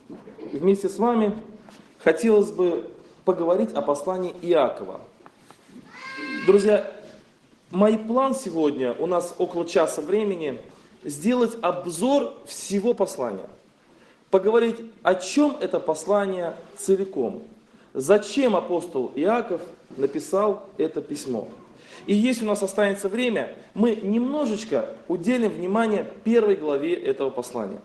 вместе с вами хотелось бы поговорить о послании Иакова. Друзья, мой план сегодня, у нас около часа времени, сделать обзор всего послания. Поговорить, о чем это послание целиком. Зачем апостол Иаков написал это письмо. И если у нас останется время, мы немножечко уделим внимание первой главе этого послания.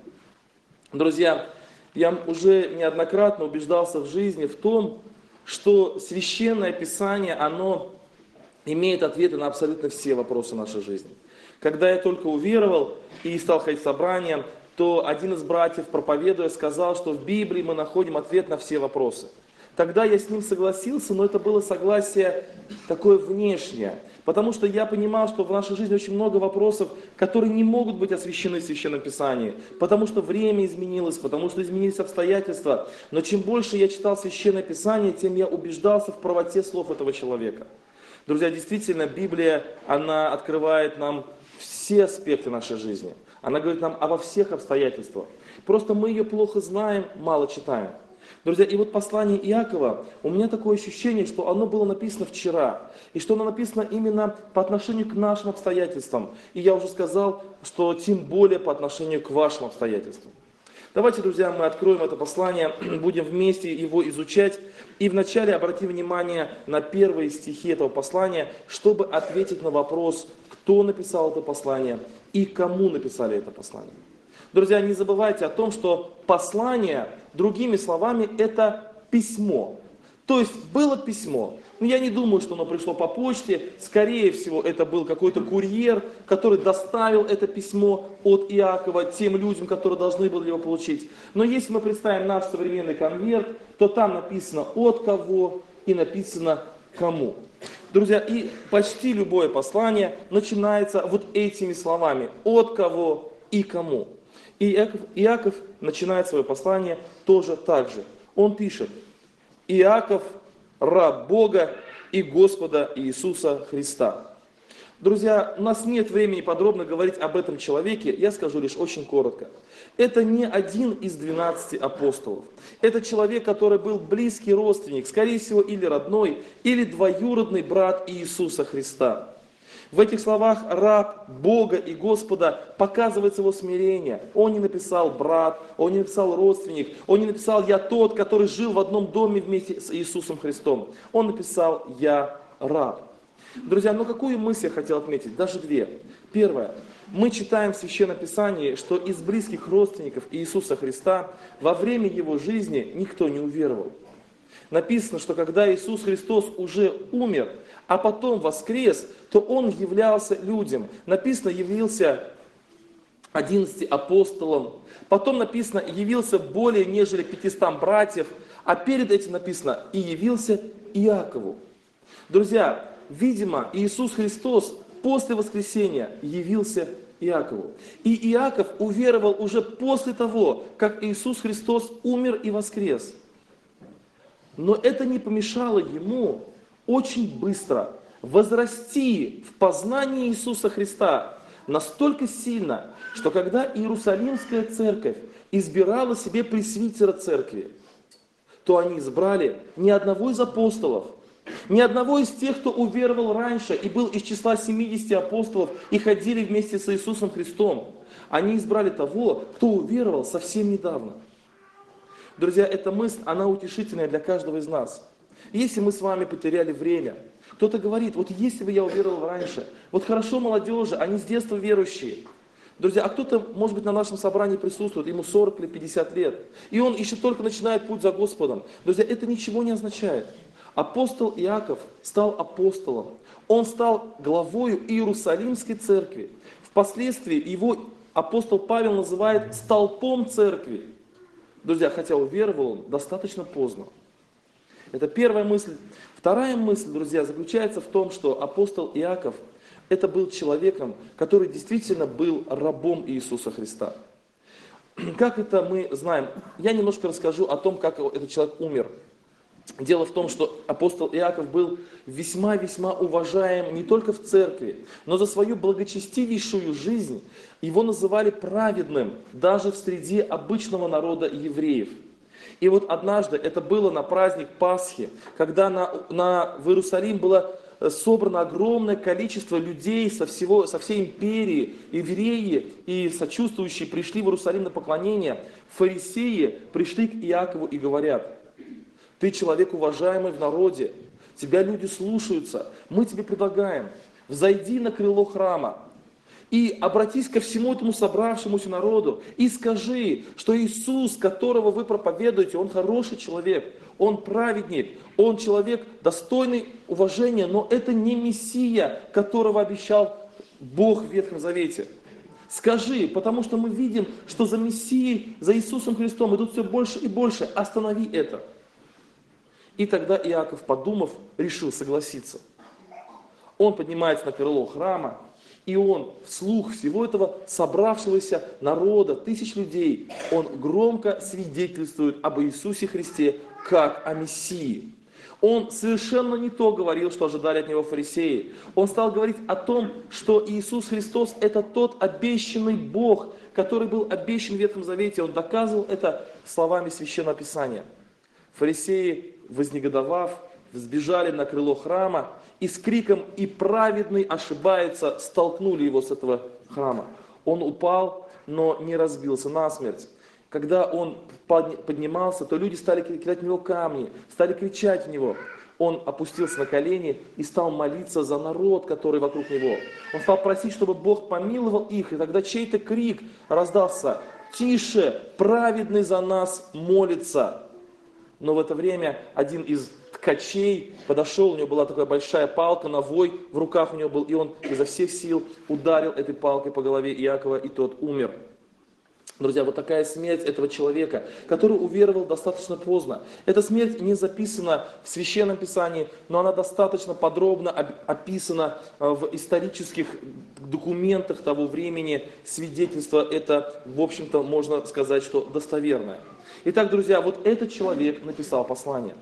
Друзья, я уже неоднократно убеждался в жизни в том, что Священное Писание, оно имеет ответы на абсолютно все вопросы нашей жизни. Когда я только уверовал и стал ходить в собрания, то один из братьев, проповедуя, сказал, что в Библии мы находим ответ на все вопросы. Тогда я с ним согласился, но это было согласие такое внешнее. Потому что я понимал, что в нашей жизни очень много вопросов, которые не могут быть освящены в Священном Писании. Потому что время изменилось, потому что изменились обстоятельства. Но чем больше я читал Священное Писание, тем я убеждался в правоте слов этого человека. Друзья, действительно, Библия, она открывает нам все аспекты нашей жизни. Она говорит нам обо всех обстоятельствах. Просто мы ее плохо знаем, мало читаем. Друзья, и вот послание Иакова, у меня такое ощущение, что оно было написано вчера, и что оно написано именно по отношению к нашим обстоятельствам. И я уже сказал, что тем более по отношению к вашим обстоятельствам. Давайте, друзья, мы откроем это послание, будем вместе его изучать. И вначале обратим внимание на первые стихи этого послания, чтобы ответить на вопрос, кто написал это послание и кому написали это послание. Друзья, не забывайте о том, что послание, другими словами, это письмо. То есть было письмо. Но я не думаю, что оно пришло по почте. Скорее всего, это был какой-то курьер, который доставил это письмо от Иакова тем людям, которые должны были его получить. Но если мы представим наш современный конверт, то там написано от кого и написано кому. Друзья, и почти любое послание начинается вот этими словами. От кого и кому. И Иаков начинает свое послание тоже так же. Он пишет: Иаков, раб Бога и Господа Иисуса Христа. Друзья, у нас нет времени подробно говорить об этом человеке, я скажу лишь очень коротко. Это не один из 12 апостолов. Это человек, который был близкий родственник, скорее всего, или родной, или двоюродный брат Иисуса Христа. В этих словах раб Бога и Господа показывается его смирение. Он не написал брат, он не написал родственник, он не написал я тот, который жил в одном доме вместе с Иисусом Христом. Он написал я раб. Друзья, но какую мысль я хотел отметить? Даже две. Первое. Мы читаем в Священном Писании, что из близких родственников Иисуса Христа во время его жизни никто не уверовал. Написано, что когда Иисус Христос уже умер, а потом воскрес, то Он являлся людям. Написано, явился 11 апостолам. Потом написано, явился более нежели 500 братьев. А перед этим написано, и явился Иакову. Друзья, видимо, Иисус Христос после воскресения явился Иакову. И Иаков уверовал уже после того, как Иисус Христос умер и воскрес. Но это не помешало ему очень быстро возрасти в познании Иисуса Христа настолько сильно, что когда Иерусалимская церковь избирала себе пресвитера церкви, то они избрали не одного из апостолов, ни одного из тех, кто уверовал раньше и был из числа 70 апостолов и ходили вместе с Иисусом Христом. Они избрали того, кто уверовал совсем недавно. Друзья, эта мысль, она утешительная для каждого из нас. Если мы с вами потеряли время, кто-то говорит, вот если бы я уверовал раньше, вот хорошо молодежи, они с детства верующие. Друзья, а кто-то, может быть, на нашем собрании присутствует, ему 40 или 50 лет, и он еще только начинает путь за Господом. Друзья, это ничего не означает. Апостол Иаков стал апостолом. Он стал главою Иерусалимской церкви. Впоследствии его апостол Павел называет столпом церкви. Друзья, хотя уверовал он достаточно поздно. Это первая мысль. Вторая мысль, друзья, заключается в том, что апостол Иаков это был человеком, который действительно был рабом Иисуса Христа. Как это мы знаем? Я немножко расскажу о том, как этот человек умер. Дело в том, что апостол Иаков был весьма-весьма уважаем не только в церкви, но за свою благочестивейшую жизнь его называли праведным даже в среде обычного народа евреев. И вот однажды, это было на праздник Пасхи, когда в Иерусалим было собрано огромное количество людей со всей империи, евреи и сочувствующие пришли в Иерусалим на поклонение. Фарисеи пришли к Иакову и говорят: ты человек уважаемый в народе, тебя люди слушаются, мы тебе предлагаем, взойди на крыло храма и обратись ко всему этому собравшемуся народу и скажи, что Иисус, которого вы проповедуете, Он хороший человек, Он праведник, Он человек достойный уважения, но это не Мессия, которого обещал Бог в Ветхом Завете. Скажи, потому что мы видим, что за Мессией, за Иисусом Христом идут все больше и больше. Останови это. И тогда Иаков, подумав, решил согласиться. Он поднимается на крыло храма, и он вслух всего этого собравшегося народа, тысяч людей, он громко свидетельствует об Иисусе Христе как о Мессии. Он совершенно не то говорил, что ожидали от него фарисеи. Он стал говорить о том, что Иисус Христос – это тот обещанный Бог, который был обещан в Ветхом Завете. Он доказывал это словами Священного Писания. Фарисеи, вознегодовав, взбежали на крыло храма и с криком «И праведный ошибается!» столкнули его с этого храма. Он упал, но не разбился насмерть. Когда он поднимался, то люди стали кидать в него камни, стали кричать в него. Он опустился на колени и стал молиться за народ, который вокруг него. Он стал просить, чтобы Бог помиловал их, и тогда чей-то крик раздался: «Тише, праведный за нас молится!» Но в это время один из ткачей подошел, у него была такая большая палка, навой в руках у него был, и он изо всех сил ударил этой палкой по голове Иакова, и тот умер. Друзья, вот такая смерть этого человека, который уверовал достаточно поздно. Эта смерть не записана в Священном Писании, но она достаточно подробно описана в исторических документах того времени. Свидетельство это, в общем-то, можно сказать, что достоверное. Итак, друзья, вот этот человек написал послание.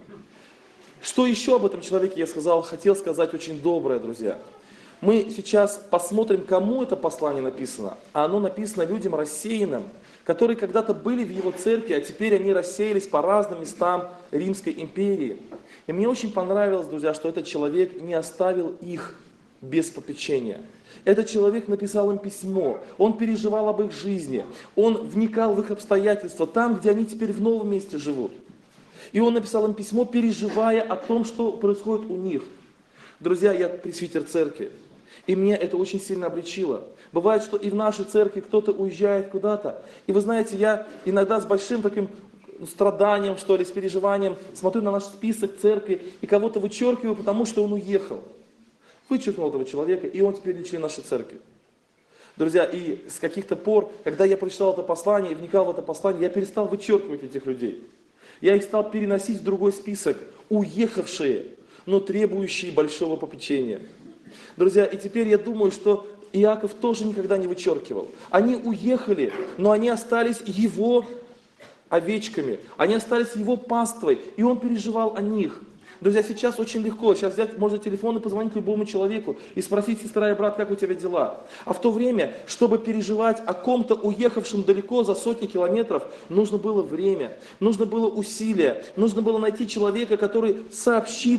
Что еще об этом человеке я хотел сказать очень доброе, друзья. Мы сейчас посмотрим, кому это послание написано. А оно написано людям рассеянным, которые когда-то были в его церкви, а теперь они рассеялись по разным местам Римской империи. И мне очень понравилось, друзья, что этот человек не оставил их без попечения. Этот человек написал им письмо, он переживал об их жизни, он вникал в их обстоятельства, там, где они теперь в новом месте живут. И он написал им письмо, переживая о том, что происходит у них. Друзья, я пресвитер церкви. И меня это очень сильно обличило. Бывает, что и в нашей церкви кто-то уезжает куда-то. И вы знаете, я иногда с большим таким страданием, что ли, с переживанием смотрю на наш список церкви и кого-то вычеркиваю, потому что он уехал. Вычеркнул этого человека, и он теперь не член нашей церкви. Друзья, и с каких-то пор, когда я прочитал это послание и вникал в это послание, я перестал вычеркивать этих людей. Я их стал переносить в другой список. Уехавшие, но требующие большого попечения. Друзья, и теперь я думаю, что Иаков тоже никогда не вычеркивал. Они уехали, но они остались его овечками, они остались его паствой, и он переживал о них. Друзья, сейчас очень легко, сейчас взять можно телефон и позвонить любому человеку и спросить: сестра и брат, как у тебя дела? А в то время, чтобы переживать о ком-то уехавшем далеко за сотни километров, нужно было время, нужно было усилие, нужно было найти человека, который сообщит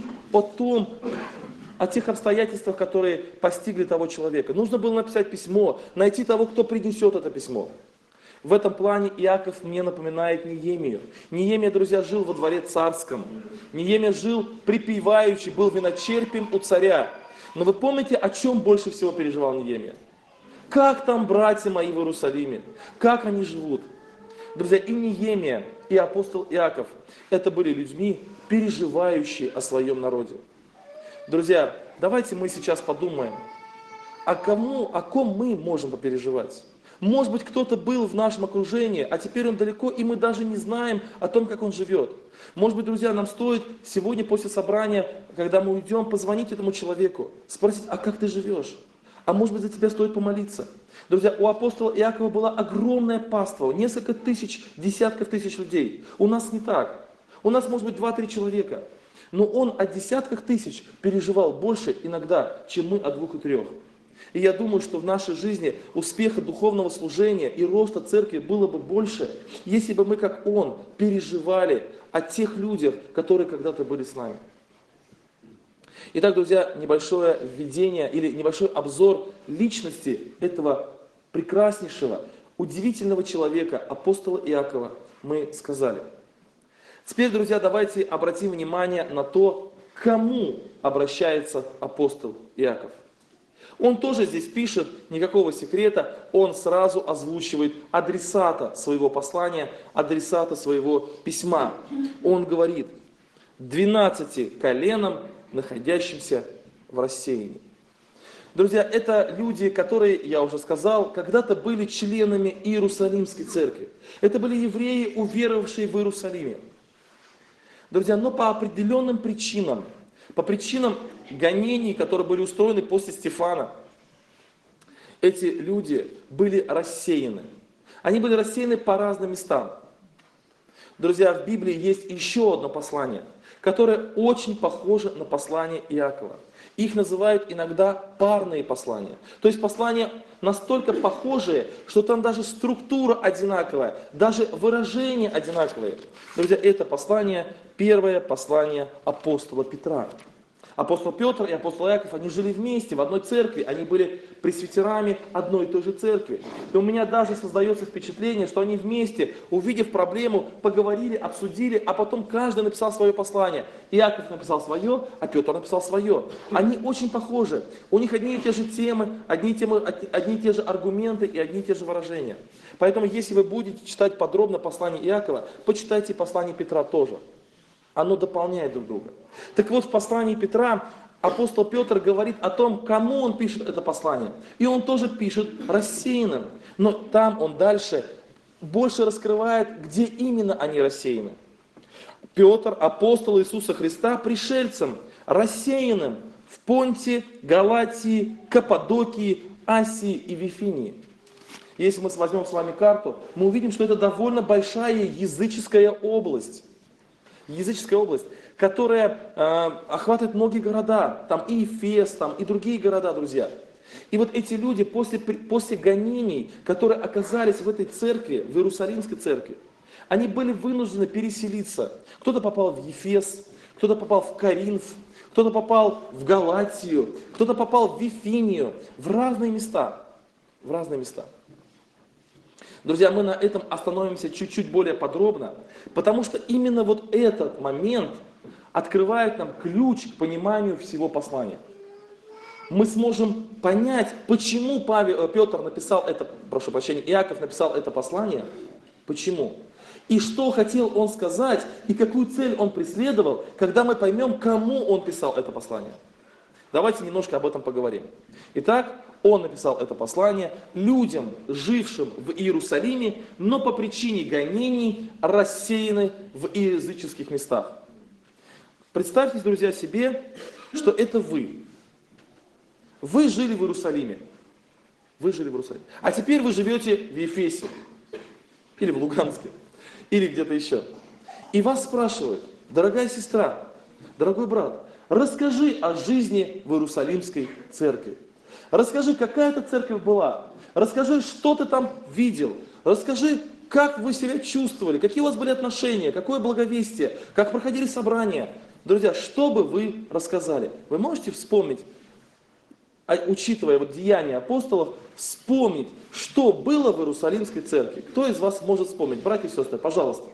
о тех обстоятельствах, которые постигли того человека. Нужно было написать письмо, найти того, кто принесет это письмо. В этом плане Иаков мне напоминает Неемию. Неемия, друзья, жил во дворе царском. Неемия жил припеваючи, был виночерпием у царя. Но вы помните, о чем больше всего переживал Неемия? Как там братья мои в Иерусалиме? Как они живут? Друзья, и Неемия, и апостол Иаков – это были людьми, переживающие о своем народе. Друзья, давайте мы сейчас подумаем, о ком мы можем попереживать. Может быть, кто-то был в нашем окружении, а теперь он далеко, и мы даже не знаем о том, как он живет. Может быть, друзья, нам стоит сегодня после собрания, когда мы уйдем, позвонить этому человеку, спросить: а как ты живешь? А может быть, за тебя стоит помолиться? Друзья, у апостола Иакова была огромная паства, несколько тысяч, десятков тысяч людей. У нас не так. У нас может быть 2-3 человека. Но он о десятках тысяч переживал больше иногда, чем мы о 2 и 3. И я думаю, что в нашей жизни успеха духовного служения и роста церкви было бы больше, если бы мы, как он, переживали о тех людях, которые когда-то были с нами. Итак, друзья, небольшое введение или небольшой обзор личности этого прекраснейшего, удивительного человека, апостола Иакова, мы сказали. Теперь, друзья, давайте обратим внимание на то, к кому обращается апостол Иаков. Он тоже здесь пишет, никакого секрета, он сразу озвучивает адресата своего послания, адресата своего письма. Он говорит: 12 коленам, находящимся в рассеянии. Друзья, это люди, которые, я уже сказал, когда-то были членами Иерусалимской церкви. Это были евреи, уверовавшие в Иерусалиме. Друзья, но по определенным причинам, по причинам гонений, которые были устроены после Стефана, эти люди были рассеяны. Они были рассеяны по разным местам. Друзья, в Библии есть еще одно послание, которое очень похоже на послание Иакова. Их называют иногда парные послания. То есть послания настолько похожие, что там даже структура одинаковая, даже выражения одинаковые. Друзья, это послание, первое послание апостола Петра. Апостол Петр и апостол Иаков, они жили вместе в одной церкви, они были пресвитерами одной и той же церкви. И у меня даже создается впечатление, что они вместе, увидев проблему, поговорили, обсудили, а потом каждый написал свое послание. Иаков написал свое, а Петр написал свое. Они очень похожи. У них одни и те же темы, одни и те же аргументы и одни и те же выражения. Поэтому, если вы будете читать подробно послание Иакова, почитайте послание Петра тоже. Оно дополняет друг друга. Так вот, в послании Петра апостол Петр говорит о том, кому он пишет это послание. И он тоже пишет рассеянным. Но там он дальше больше раскрывает, где именно они рассеяны. Петр, апостол Иисуса Христа, пришельцам, рассеянным в Понте, Галатии, Каппадокии, Асии и Вифинии. Если мы возьмем с вами карту, мы увидим, что это довольно большая языческая область. Языческая область, которая охватывает многие города, там и Эфес, там и другие города, друзья. И вот эти люди после гонений, которые оказались в этой церкви, в Иерусалимской церкви, они были вынуждены переселиться. Кто-то попал в Ефес, кто-то попал в Коринф, кто-то попал в Галатию, кто-то попал в Вифинию, в разные места. В разные места. Друзья, мы на этом остановимся чуть-чуть более подробно, потому что именно вот этот момент открывает нам ключ к пониманию всего послания. Мы сможем понять, почему Петр написал это, прошу прощения, Иаков написал это послание, почему. И что хотел он сказать, и какую цель он преследовал, когда мы поймем, кому он писал это послание. Давайте немножко об этом поговорим. Итак, он написал это послание людям, жившим в Иерусалиме, но по причине гонений рассеяны в языческих местах. Представьте, друзья, себе, что это вы. Вы жили в Иерусалиме. Вы жили в Иерусалиме. А теперь вы живете в Ефесе. Или в Луганске. Или где-то еще. И вас спрашивают: дорогая сестра, дорогой брат, расскажи о жизни в Иерусалимской церкви. Расскажи, какая это церковь была. Расскажи, что ты там видел. Расскажи, как вы себя чувствовали, какие у вас были отношения, какое благовестие, как проходили собрания. Друзья, что бы вы рассказали? Вы можете вспомнить, учитывая вот деяния апостолов, вспомнить, что было в Иерусалимской церкви? Кто из вас может вспомнить? Братья и сестры, пожалуйста.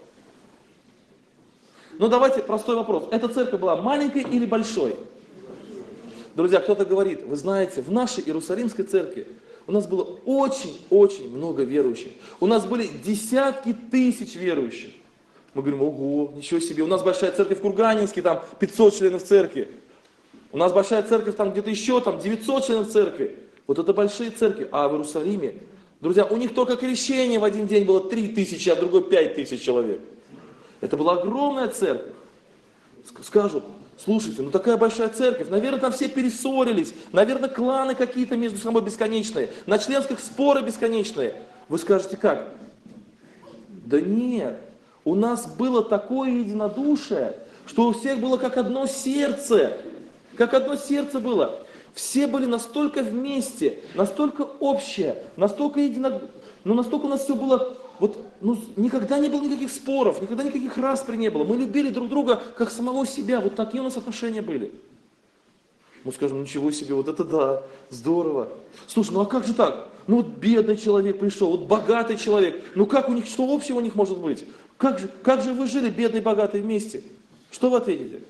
Ну давайте простой вопрос. Эта церковь была маленькой или большой? Друзья, кто-то говорит: вы знаете, в нашей Иерусалимской церкви у нас было очень-очень много верующих. У нас были десятки тысяч верующих. Мы говорим: ого, ничего себе. У нас большая церковь в Курганинске, там 500 членов церкви. У нас большая церковь там где-то еще, там 900 членов церкви. Вот это большие церкви. А в Иерусалиме, друзья, у них только крещение в один день было 3000, а в другой 5000 человек. Это была огромная церковь. Скажут: слушайте, ну такая большая церковь, наверное, там все перессорились, наверное, кланы какие-то между собой бесконечные, на членских споры бесконечные. Вы скажете: как? Да нет, у нас было такое единодушие, что у всех было как одно сердце было. Все были настолько вместе, настолько общее, настолько настолько у нас все было, никогда не было никаких споров, никогда никаких распри не было. Мы любили друг друга как самого себя, вот такие у нас отношения были. Мы скажем, ничего себе, вот это да, здорово. Слушай, а как же так? Вот бедный человек пришел, вот богатый человек, как у них, что общего у них может быть? Как же вы жили, бедный и богатый, вместе? Что вы ответите?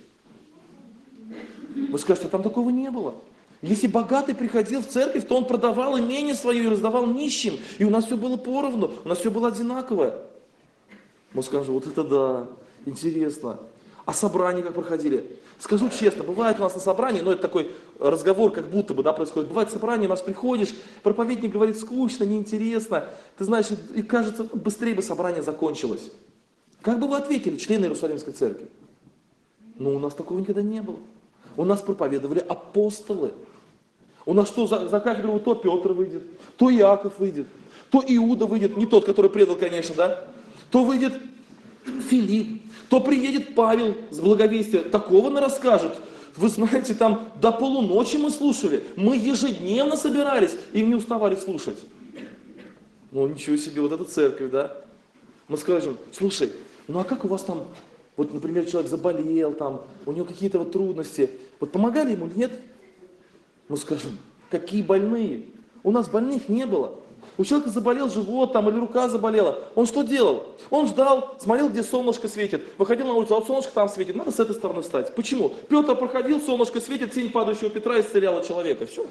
Вы скажете, там такого не было. Если богатый приходил в церковь, то он продавал имение свое и раздавал нищим. И у нас все было поровну, у нас все было одинаковое. Мы скажем, вот это да, интересно. А собрания как проходили? Скажу честно, бывает у нас на собрании, это такой разговор, как будто бы происходит. Бывает собрание, у нас приходишь, проповедник говорит скучно, неинтересно. Ты знаешь, и кажется, быстрее бы собрание закончилось. Как бы вы ответили, члены Иерусалимской церкви? У нас такого никогда не было. У нас проповедовали апостолы. У нас что, за кафедру то Петр выйдет, то Иаков выйдет, то Иуда выйдет, не тот, который предал, конечно, да? То выйдет Филипп, то приедет Павел с благовестия. Такого нам расскажет. Вы знаете, там до полуночи мы слушали. Мы ежедневно собирались и не уставали слушать. Ничего себе, вот эта церковь, да? Мы скажем, слушай, а как у вас там, например, человек заболел, у него какие-то трудности. Помогали ему или нет? Мы скажем, какие больные? У нас больных не было. У человека заболел живот или рука заболела. Он что делал? Он ждал, смотрел, где солнышко светит. Выходил на улицу, солнышко там светит, надо с этой стороны встать. Почему? Петр проходил, солнышко светит, тень падающего Петра исцеляла человека. Все.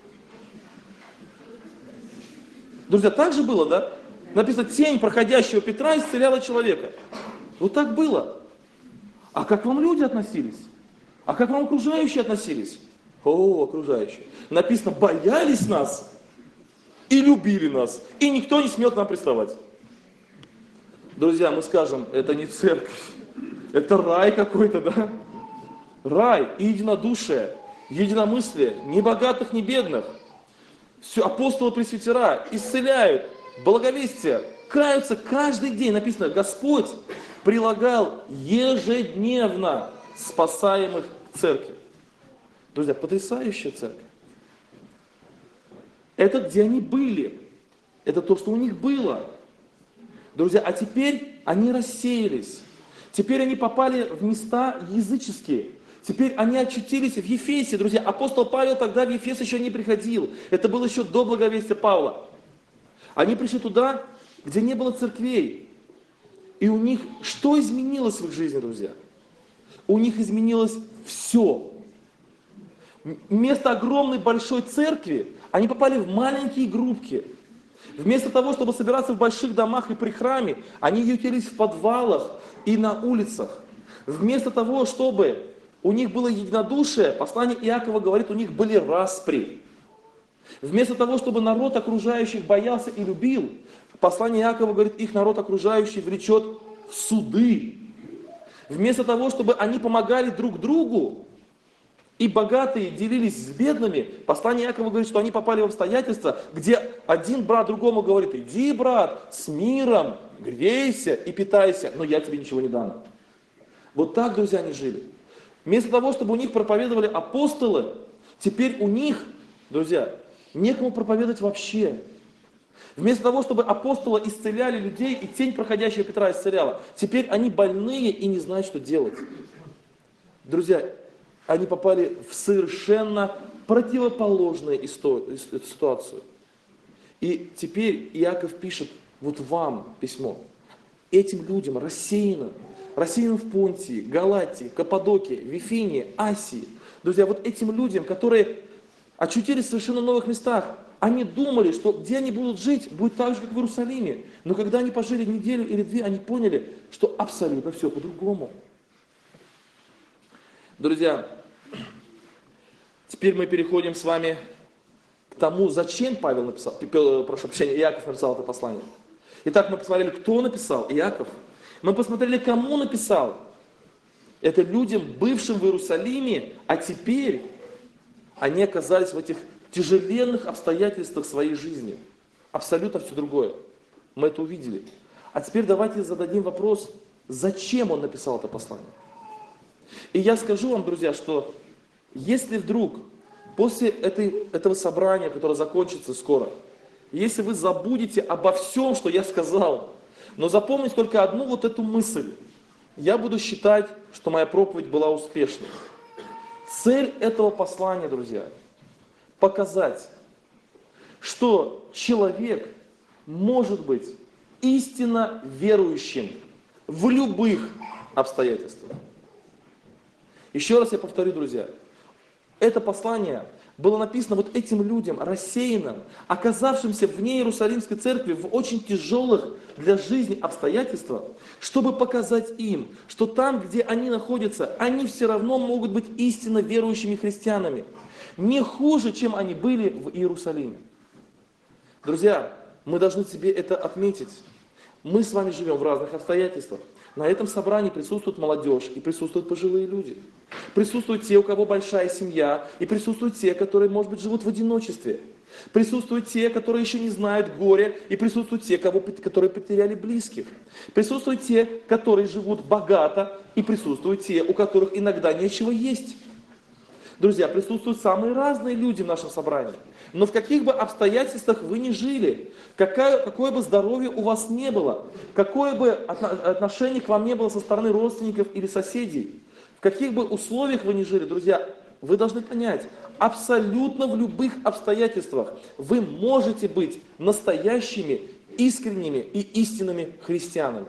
Друзья, так же было, да? Написано, тень проходящего Петра исцеляла человека. Вот так было. А как вам люди относились? А как вам окружающие относились? Окружающие. Написано, боялись нас и любили нас. И никто не смел к нам приставать. Друзья, мы скажем, это не церковь. Это рай какой-то, да? Рай и единодушие, единомыслие, ни богатых, ни бедных. Все, апостолы, пресвитера исцеляют, благовестие, каются каждый день. Написано, Господь прилагал ежедневно спасаемых к церкви. Друзья, потрясающая церковь. Это где они были. Это то, что у них было. Друзья, а теперь они рассеялись. Теперь они попали в места языческие. Теперь они очутились в Ефесе. Друзья, апостол Павел тогда в Ефес еще не приходил. Это было еще до благовестия Павла. Они пришли туда, где не было церквей. И у них что изменилось в их жизни, друзья? У них изменилось все. Вместо огромной большой церкви они попали в маленькие группки. Вместо того, чтобы собираться в больших домах и при храме, они ютились в подвалах и на улицах. Вместо того, чтобы у них было единодушие, послание Иакова говорит, у них были распри. Вместо того, чтобы народ окружающих боялся и любил, послание Иакова говорит, их народ окружающий влечет в суды. Вместо того, чтобы они помогали друг другу, и богатые делились с бедными, послание Иакова говорит, что они попали в обстоятельства, где один брат другому говорит, иди, брат, с миром, грейся и питайся, но я тебе ничего не дам. Вот так, друзья, они жили. Вместо того, чтобы у них проповедовали апостолы, теперь у них, друзья, некому проповедовать вообще. Вместо того, чтобы апостолы исцеляли людей, и тень проходящего Петра исцеляла, теперь они больные и не знают, что делать. Друзья, они попали в совершенно противоположную ситуацию. И теперь Иаков пишет вот вам письмо. Этим людям рассеянным в Понтии, Галатии, Каппадокии, Вифинии, Асии. Друзья, вот этим людям, которые очутились в совершенно новых местах, они думали, что где они будут жить, будет так же, как в Иерусалиме. Но когда они пожили неделю или две, они поняли, что абсолютно все по-другому. Друзья, теперь мы переходим с вами к тому, зачем Павел написал, прошу прощения, Иаков написал это послание. Итак, мы посмотрели, кто написал, Иаков. Мы посмотрели, кому написал. Это людям, бывшим в Иерусалиме, а теперь они оказались в этих тяжеленных обстоятельствах своей жизни. Абсолютно все другое. Мы это увидели. А теперь давайте зададим вопрос, зачем он написал это послание. И я скажу вам, друзья, что если вдруг после этого собрания, которое закончится скоро, если вы забудете обо всем, что я сказал, но запомните только одну вот эту мысль, я буду считать, что моя проповедь была успешной. Цель этого послания, друзья, показать, что человек может быть истинно верующим в любых обстоятельствах. Еще раз я повторю, друзья, это послание было написано вот этим людям, рассеянным, оказавшимся вне Иерусалимской церкви в очень тяжелых для жизни обстоятельствах, чтобы показать им, что там, где они находятся, они все равно могут быть истинно верующими христианами, не хуже, чем они были в Иерусалиме. Друзья, мы должны себе это отметить. Мы с вами живем в разных обстоятельствах. На этом собрании присутствует молодежь и присутствуют пожилые люди. Присутствуют те, у кого большая семья, и присутствуют те, которые, может быть, живут в одиночестве. Присутствуют те, которые еще не знают горя, и присутствуют те, которые потеряли близких. Присутствуют те, которые живут богато, и присутствуют те, у которых иногда нечего есть. Друзья, присутствуют самые разные люди в нашем собрании. Но в каких бы обстоятельствах вы ни жили, какое бы здоровье у вас не было, какое бы отношение к вам не было со стороны родственников или соседей, в каких бы условиях вы ни жили, друзья, вы должны понять, абсолютно в любых обстоятельствах вы можете быть настоящими, искренними и истинными христианами.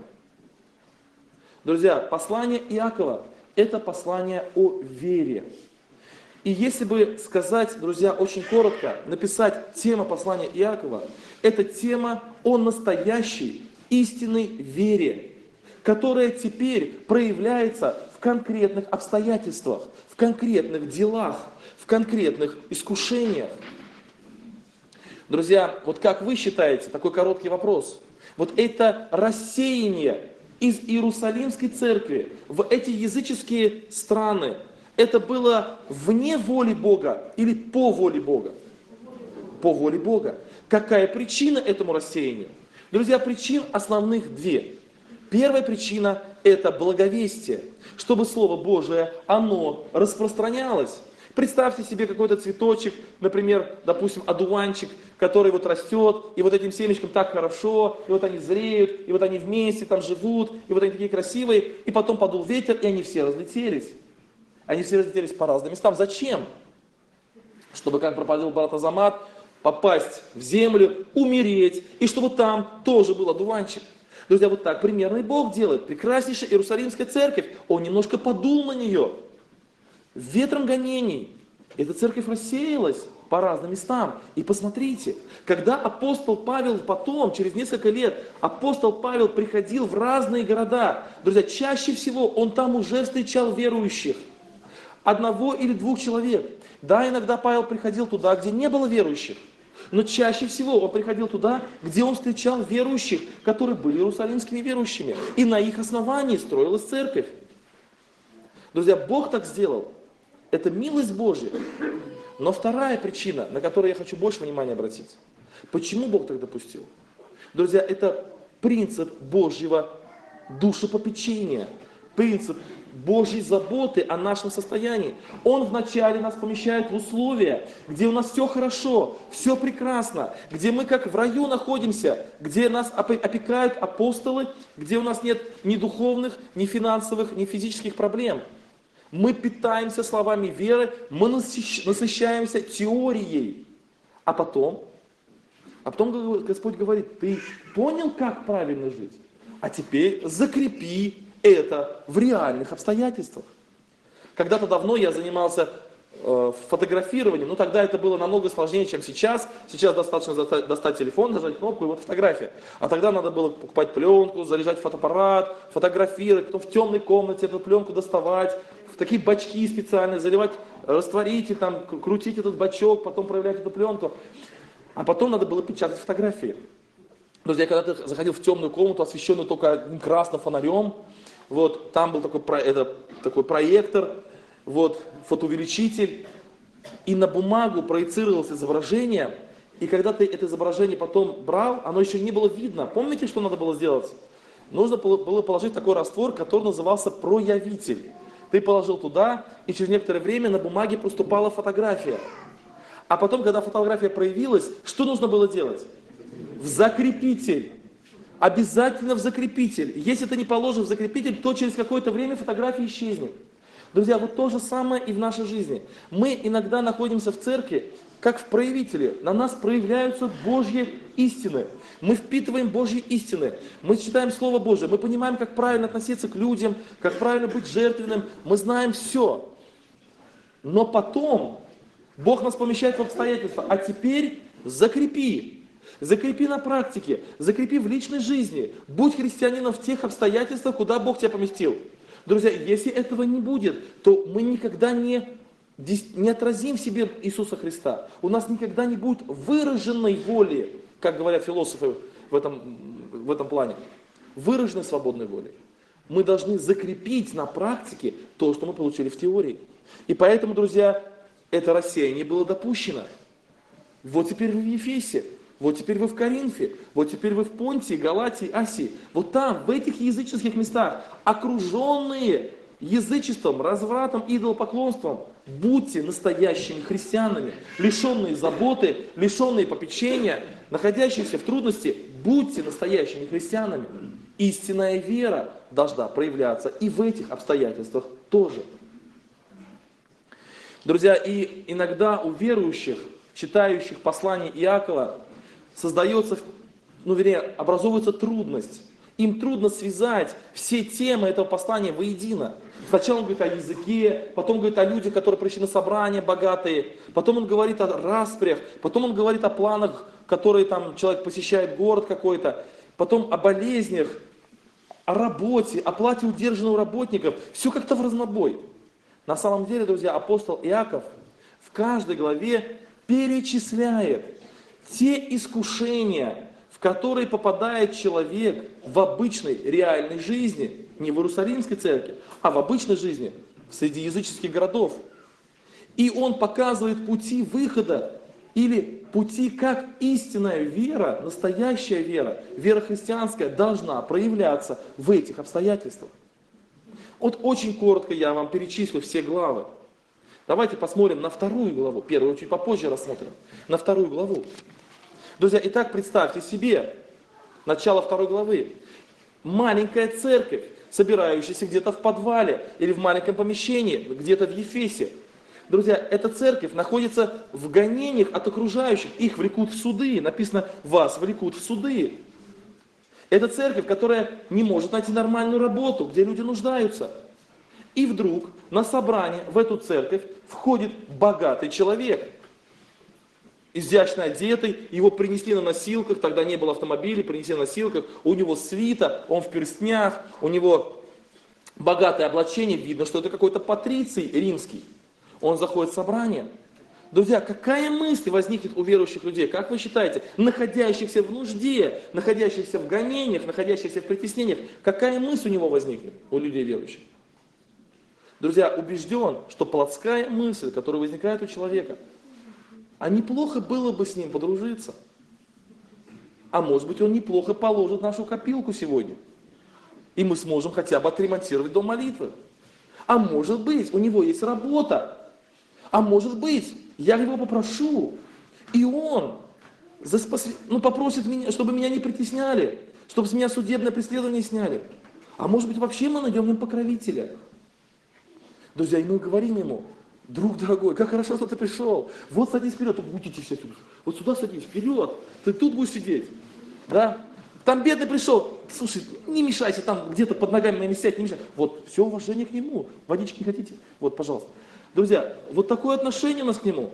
Друзья, послание Иакова – это послание о вере. И если бы сказать, друзья, очень коротко, написать тема послания Иакова, это тема о настоящей истинной вере, которая теперь проявляется в конкретных обстоятельствах, в конкретных делах, в конкретных искушениях. Друзья, вот как вы считаете, такой короткий вопрос, вот это рассеяние из Иерусалимской церкви в эти языческие страны, это было вне воли Бога или по воле Бога? По воле Бога. Какая причина этому рассеянию? Друзья, причин основных две. Первая причина – это благовестие, чтобы Слово Божие, оно распространялось. Представьте себе какой-то цветочек, например, допустим, одуванчик, который вот растет, и вот этим семечкам так хорошо, и вот они зреют, и вот они вместе там живут, и вот они такие красивые, и потом подул ветер, и они все разлетелись. Они все разлетелись по разным местам. Зачем? Чтобы, как проповедовал брат Азамат, попасть в землю, умереть, и чтобы там тоже был одуванчик. Друзья, вот так примерно и Бог делает. Прекраснейшая Иерусалимская церковь, Он немножко подул на нее. Ветром гонений эта церковь рассеялась по разным местам. И посмотрите, когда апостол Павел потом, через несколько лет, апостол Павел приходил в разные города, друзья, чаще всего он там уже встречал верующих. Одного или двух человек. Да, иногда Павел приходил туда, где не было верующих, но чаще всего он приходил туда, где он встречал верующих, которые были иерусалимскими верующими. И на их основании строилась церковь. Друзья, Бог так сделал. Это милость Божья. Но вторая причина, на которую я хочу больше внимания обратить. Почему Бог так допустил? Друзья, это принцип Божьего душепопечения. Принцип Божьей заботы о нашем состоянии. Он вначале нас помещает в условия, где у нас все хорошо, все прекрасно, где мы как в раю находимся, где нас опекают апостолы, где у нас нет ни духовных, ни финансовых, ни физических проблем. Мы питаемся словами веры, мы насыщаемся теорией. А потом Господь говорит: ты понял, как правильно жить? А теперь закрепи это в реальных обстоятельствах. Когда-то давно я занимался фотографированием, но тогда это было намного сложнее, чем сейчас. Сейчас достаточно достать телефон, нажать кнопку, и вот фотография. А тогда надо было покупать пленку, заряжать фотоаппарат, фотографировать, потом в темной комнате эту пленку доставать, в такие бачки специальные заливать растворитель, там, крутить этот бачок, потом проявлять эту пленку. А потом надо было печатать фотографии. Друзья, когда ты заходил в темную комнату, освещенную только одним красным фонарем, вот, там был такой проектор, вот, фотоувеличитель, и на бумагу проецировалось изображение, и когда ты это изображение потом брал, оно еще не было видно. Помните, что надо было сделать? Нужно было положить такой раствор, который назывался проявитель. Ты положил туда, и через некоторое время на бумаге проступала фотография. А потом, когда фотография проявилась, что нужно было делать? В закрепитель. Обязательно в закрепитель. Если ты не положишь в закрепитель, то через какое-то время фотография исчезнет. Друзья, вот то же самое и в нашей жизни. Мы иногда находимся в церкви, как в проявителе. На нас проявляются Божьи истины. Мы впитываем Божьи истины. Мы читаем Слово Божие. Мы понимаем, как правильно относиться к людям, как правильно быть жертвенным. Мы знаем все. Но потом Бог нас помещает в обстоятельства. А теперь закрепи. Закрепи на практике, закрепи в личной жизни. Будь христианином в тех обстоятельствах, куда Бог тебя поместил. Друзья, если этого не будет, то мы никогда не отразим в себе Иисуса Христа. У нас никогда не будет выраженной воли, как говорят философы в этом плане. Выраженной свободной воли. Мы должны закрепить на практике то, что мы получили в теории. И поэтому, друзья, это рассеяние было допущено. Вот теперь вы в Ефесе. Вот теперь вы в Коринфе, вот теперь вы в Понтии, Галатии, Асии. Вот там, в этих языческих местах, окруженные язычеством, развратом, идолопоклонством, будьте настоящими христианами, лишенные заботы, лишенные попечения, находящиеся в трудности, будьте настоящими христианами. Истинная вера должна проявляться и в этих обстоятельствах тоже. Друзья, и иногда у верующих, читающих послание Иакова, образовывается трудность. Им трудно связать все темы этого послания воедино. Сначала он говорит о языке, потом говорит о людях, которые пришли на собрания богатые, потом он говорит о распрях, потом он говорит о планах, которые там человек посещает город какой-то, потом о болезнях, о работе, о плате удержанных работников. Все как-то в разнобой. На самом деле, друзья, апостол Иаков в каждой главе перечисляет те искушения, в которые попадает человек в обычной реальной жизни, не в Иерусалимской церкви, а в обычной жизни, среди языческих городов. И он показывает пути выхода, или пути, как истинная вера, настоящая вера, вера христианская, должна проявляться в этих обстоятельствах. Вот очень коротко я вам перечислю все главы. Давайте посмотрим на вторую главу. Первую чуть попозже рассмотрим. На вторую главу. Друзья, итак, представьте себе начало второй главы. Маленькая церковь, собирающаяся где-то в подвале или в маленьком помещении, где-то в Ефесе. Друзья, эта церковь находится в гонениях от окружающих. Их влекут в суды. Написано, вас влекут в суды. Это церковь, которая не может найти нормальную работу, где люди нуждаются. И вдруг на собрание в эту церковь входит богатый человек. Изящно одетый, его принесли на носилках, тогда не было автомобилей, принесли на носилках, у него свита, он в перстнях, у него богатое облачение, видно, что это какой-то патриций римский. Он заходит в собрание. Друзья, какая мысль возникнет у верующих людей, как вы считаете, находящихся в нужде, находящихся в гонениях, находящихся в притеснениях, какая мысль у него возникнет, у людей верующих? Друзья, убежден, что плотская мысль, которая возникает у человека, а неплохо было бы с ним подружиться. А может быть, он неплохо положит нашу копилку сегодня. И мы сможем хотя бы отремонтировать дом молитвы. А может быть, у него есть работа. А может быть, я его попрошу, и он попросит меня, чтобы меня не притесняли, чтобы с меня судебное преследование сняли. А может быть, вообще мы найдем им покровителя. Друзья, и мы говорим ему, друг дорогой, как хорошо, что ты пришел. Вот садись вперед, будете все тут. Вот сюда садись, вперед. Ты тут будешь сидеть. Да? Там бедный пришел. Слушай, не мешайся, там где-то под ногами моими сядь, не мешай. Вот, все уважение к нему. Водички не хотите? Вот, пожалуйста. Друзья, вот такое отношение у нас к нему.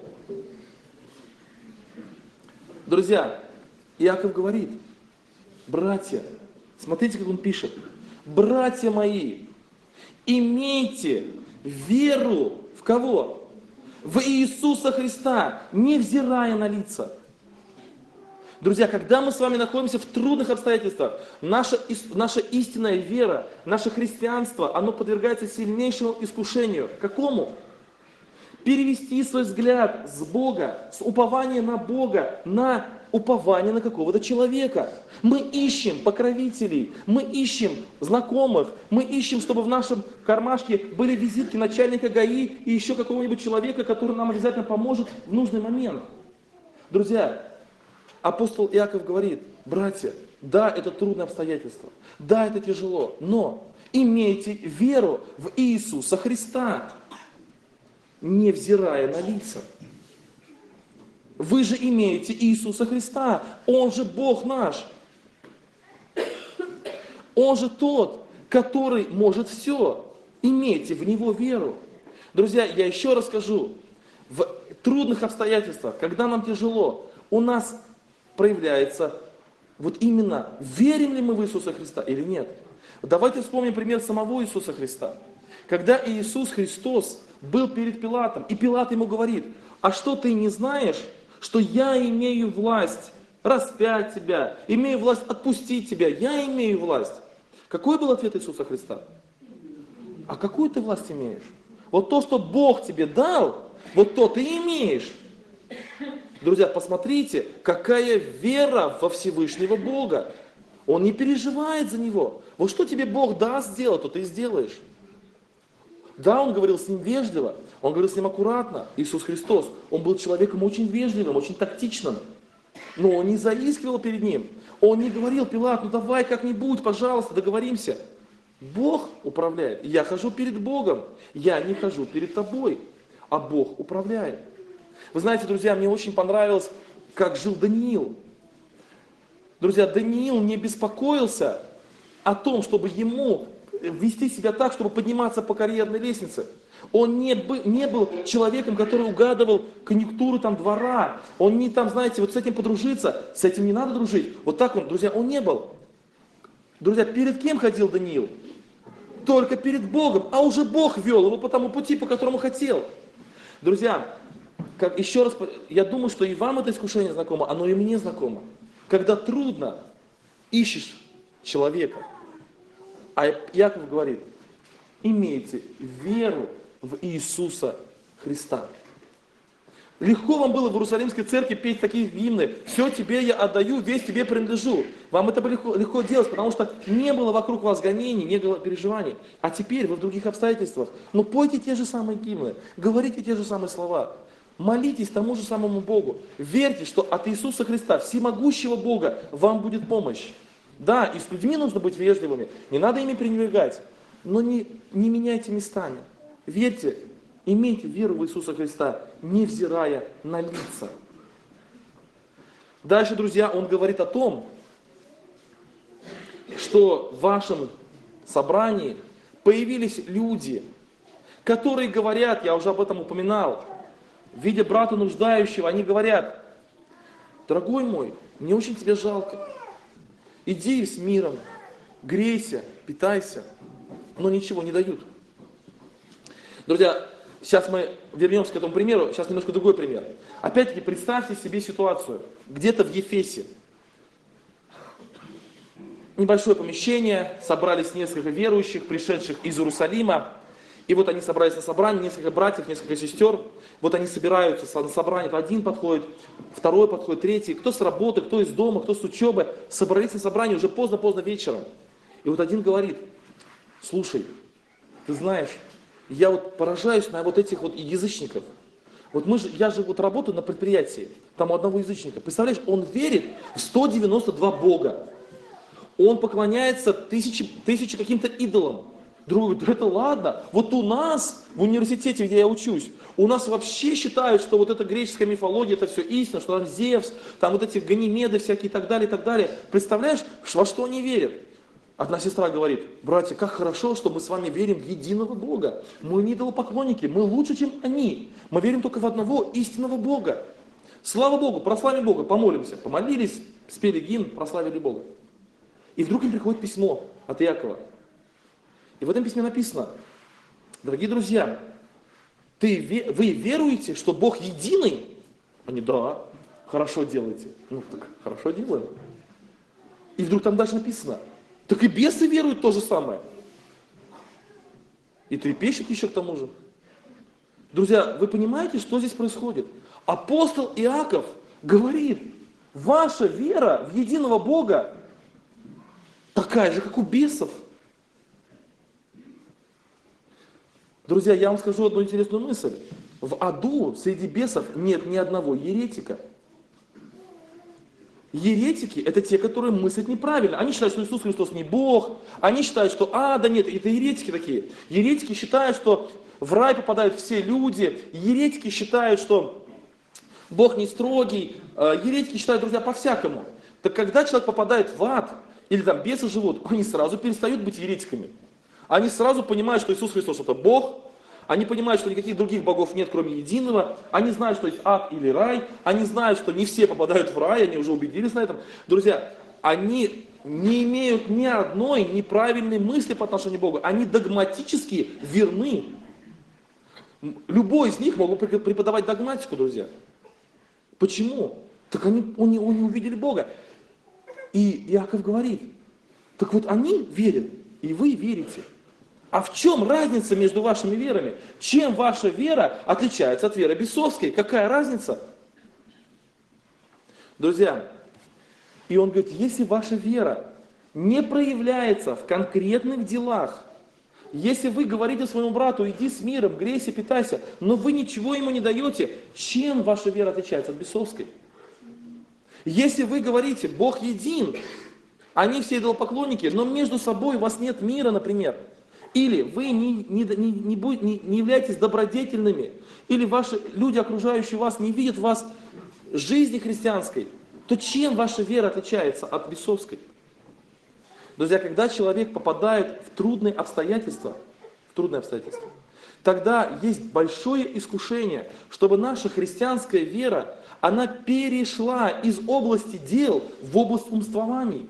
Друзья, Иаков говорит, братья, смотрите, как он пишет. Братья мои, имейте веру в кого? В Иисуса Христа, невзирая на лица. Друзья, когда мы с вами находимся в трудных обстоятельствах, наша истинная вера, наше христианство, оно подвергается сильнейшему искушению. Какому? Перевести свой взгляд с Бога, с упования на Бога, на упование на какого-то человека. Мы ищем покровителей, мы ищем знакомых, мы ищем, чтобы в нашем кармашке были визитки начальника ГАИ и еще какого-нибудь человека, который нам обязательно поможет в нужный момент. Друзья, апостол Иаков говорит: братья, да, это трудное обстоятельство, да, это тяжело, но имейте веру в Иисуса Христа, невзирая на лица. Вы же имеете Иисуса Христа, Он же Бог наш. Он же тот, который может все. Имейте в Него веру. Друзья, я еще раз скажу, в трудных обстоятельствах, когда нам тяжело, у нас проявляется вот именно, верим ли мы в Иисуса Христа или нет. Давайте вспомним пример самого Иисуса Христа. Когда Иисус Христос был перед Пилатом, и Пилат ему говорит: а что ты не знаешь, что я имею власть распять тебя, имею власть отпустить тебя, я имею власть. Какой был ответ Иисуса Христа? А какую ты власть имеешь? Вот то, что Бог тебе дал, вот то ты имеешь. Друзья, посмотрите, какая вера во Всевышнего Бога. Он не переживает за него. Вот что тебе Бог даст сделать, то ты сделаешь. Да, он говорил с ним вежливо, он говорил с ним аккуратно. Иисус Христос, он был человеком очень вежливым, очень тактичным. Но он не заискивал перед ним. Он не говорил: Пилат, ну давай как-нибудь, пожалуйста, договоримся. Бог управляет. Я хожу перед Богом, я не хожу перед тобой, а Бог управляет. Вы знаете, друзья, мне очень понравилось, как жил Даниил. Друзья, Даниил не беспокоился о том, чтобы ему вести себя так, чтобы подниматься по карьерной лестнице. Он не был человеком, который угадывал конъюнктуру там двора. Он не там, знаете, вот с этим подружиться, с этим не надо дружить. Вот так он, друзья, он не был. Друзья, перед кем ходил Даниил? Только перед Богом. А уже Бог вел его по тому пути, по которому хотел. Друзья, еще раз, я думаю, что и вам это искушение знакомо, оно и мне знакомо. Когда трудно, ищешь человека. А Иаков говорит: имейте веру в Иисуса Христа. Легко вам было в Иерусалимской церкви петь такие гимны: «Все тебе я отдаю, весь тебе принадлежу». Вам это было легко делать, потому что не было вокруг вас гонений, не было переживаний. А теперь вы в других обстоятельствах. Но пойте те же самые гимны, говорите те же самые слова. Молитесь тому же самому Богу. Верьте, что от Иисуса Христа, всемогущего Бога, вам будет помощь. Да, и с людьми нужно быть вежливыми, не надо ими пренебрегать, но не меняйте местами. Верьте, имейте веру в Иисуса Христа, невзирая на лица. Дальше, друзья, он говорит о том, что в вашем собрании появились люди, которые говорят, я уже об этом упоминал, видя брата нуждающего, они говорят: дорогой мой, мне очень тебя жалко. Иди с миром, грейся, питайся, но ничего не дают. Друзья, сейчас мы вернемся к этому примеру, сейчас немножко другой пример. Опять-таки, представьте себе ситуацию, где-то в Ефесе. Небольшое помещение, собрались несколько верующих, пришедших из Иерусалима. И вот они собрались на собрание, несколько братьев, несколько сестер. Вот они собираются на собрание, один подходит, второй подходит, третий. Кто с работы, кто из дома, кто с учебы. Собрались на собрание уже поздно-поздно вечером. И вот один говорит: слушай, ты знаешь, я вот поражаюсь на вот этих вот язычников. Вот я же вот работаю на предприятии, там у одного язычника. Представляешь, он верит в 192 Бога. Он поклоняется тысячи каким-то идолам. Другой говорит: это ладно, вот у нас в университете, где я учусь, у нас вообще считают, что вот эта греческая мифология, это все истина, что там Зевс, там вот эти Ганимеды всякие и так далее, и так далее. Представляешь, во что они верят? Одна сестра говорит: братья, как хорошо, что мы с вами верим в единого Бога. Мы не идолопоклонники, мы лучше, чем они. Мы верим только в одного истинного Бога. Слава Богу, прославим Бога, помолимся. Помолились, спели гимн, прославили Бога. И вдруг им приходит письмо от Иакова. И в этом письме написано: дорогие друзья, вы веруете, что Бог единый? Они: да, хорошо делаете. Ну так, хорошо делаем. И вдруг там дальше написано: так и бесы веруют то же самое. И трепещут еще к тому же. Друзья, вы понимаете, что здесь происходит? Апостол Иаков говорит: Ваша вера в единого Бога такая же, как у бесов. Друзья, я вам скажу одну интересную мысль. В аду среди бесов нет ни одного еретика. Еретики — это те, которые мыслят неправильно. Они считают, что Иисус Христос не Бог. Они считают, что да нет, это еретики такие. Еретики считают, что в рай попадают все люди. Еретики считают, что Бог не строгий. Еретики считают, друзья, по-всякому. Так когда человек попадает в ад, или там бесы живут, они сразу перестают быть еретиками. Они сразу понимают, что Иисус Христос — это Бог. Они понимают, что никаких других богов нет, кроме единого. Они знают, что есть ад или рай. Они знают, что не все попадают в рай, они уже убедились на этом. Друзья, они не имеют ни одной неправильной мысли по отношению к Богу. Они догматически верны. Любой из них мог бы преподавать догматику, друзья. Почему? Так они не увидели Бога. И Иаков говорит, так вот они верят, и вы верите. А в чем разница между вашими верами? Чем ваша вера отличается от веры бесовской? Какая разница? Друзья, и он говорит, если ваша вера не проявляется в конкретных делах, если вы говорите своему брату, иди с миром, грейся, питайся, но вы ничего ему не даете, чем ваша вера отличается от бесовской? Если вы говорите, Бог един, они все идолопоклонники, но между собой у вас нет мира, например, или вы не являетесь добродетельными, или ваши люди, окружающие вас, не видят в вас жизни христианской, то чем ваша вера отличается от бесовской? Друзья, когда человек попадает в трудные обстоятельства, тогда есть большое искушение, чтобы наша христианская вера, она перешла из области дел в область умствований.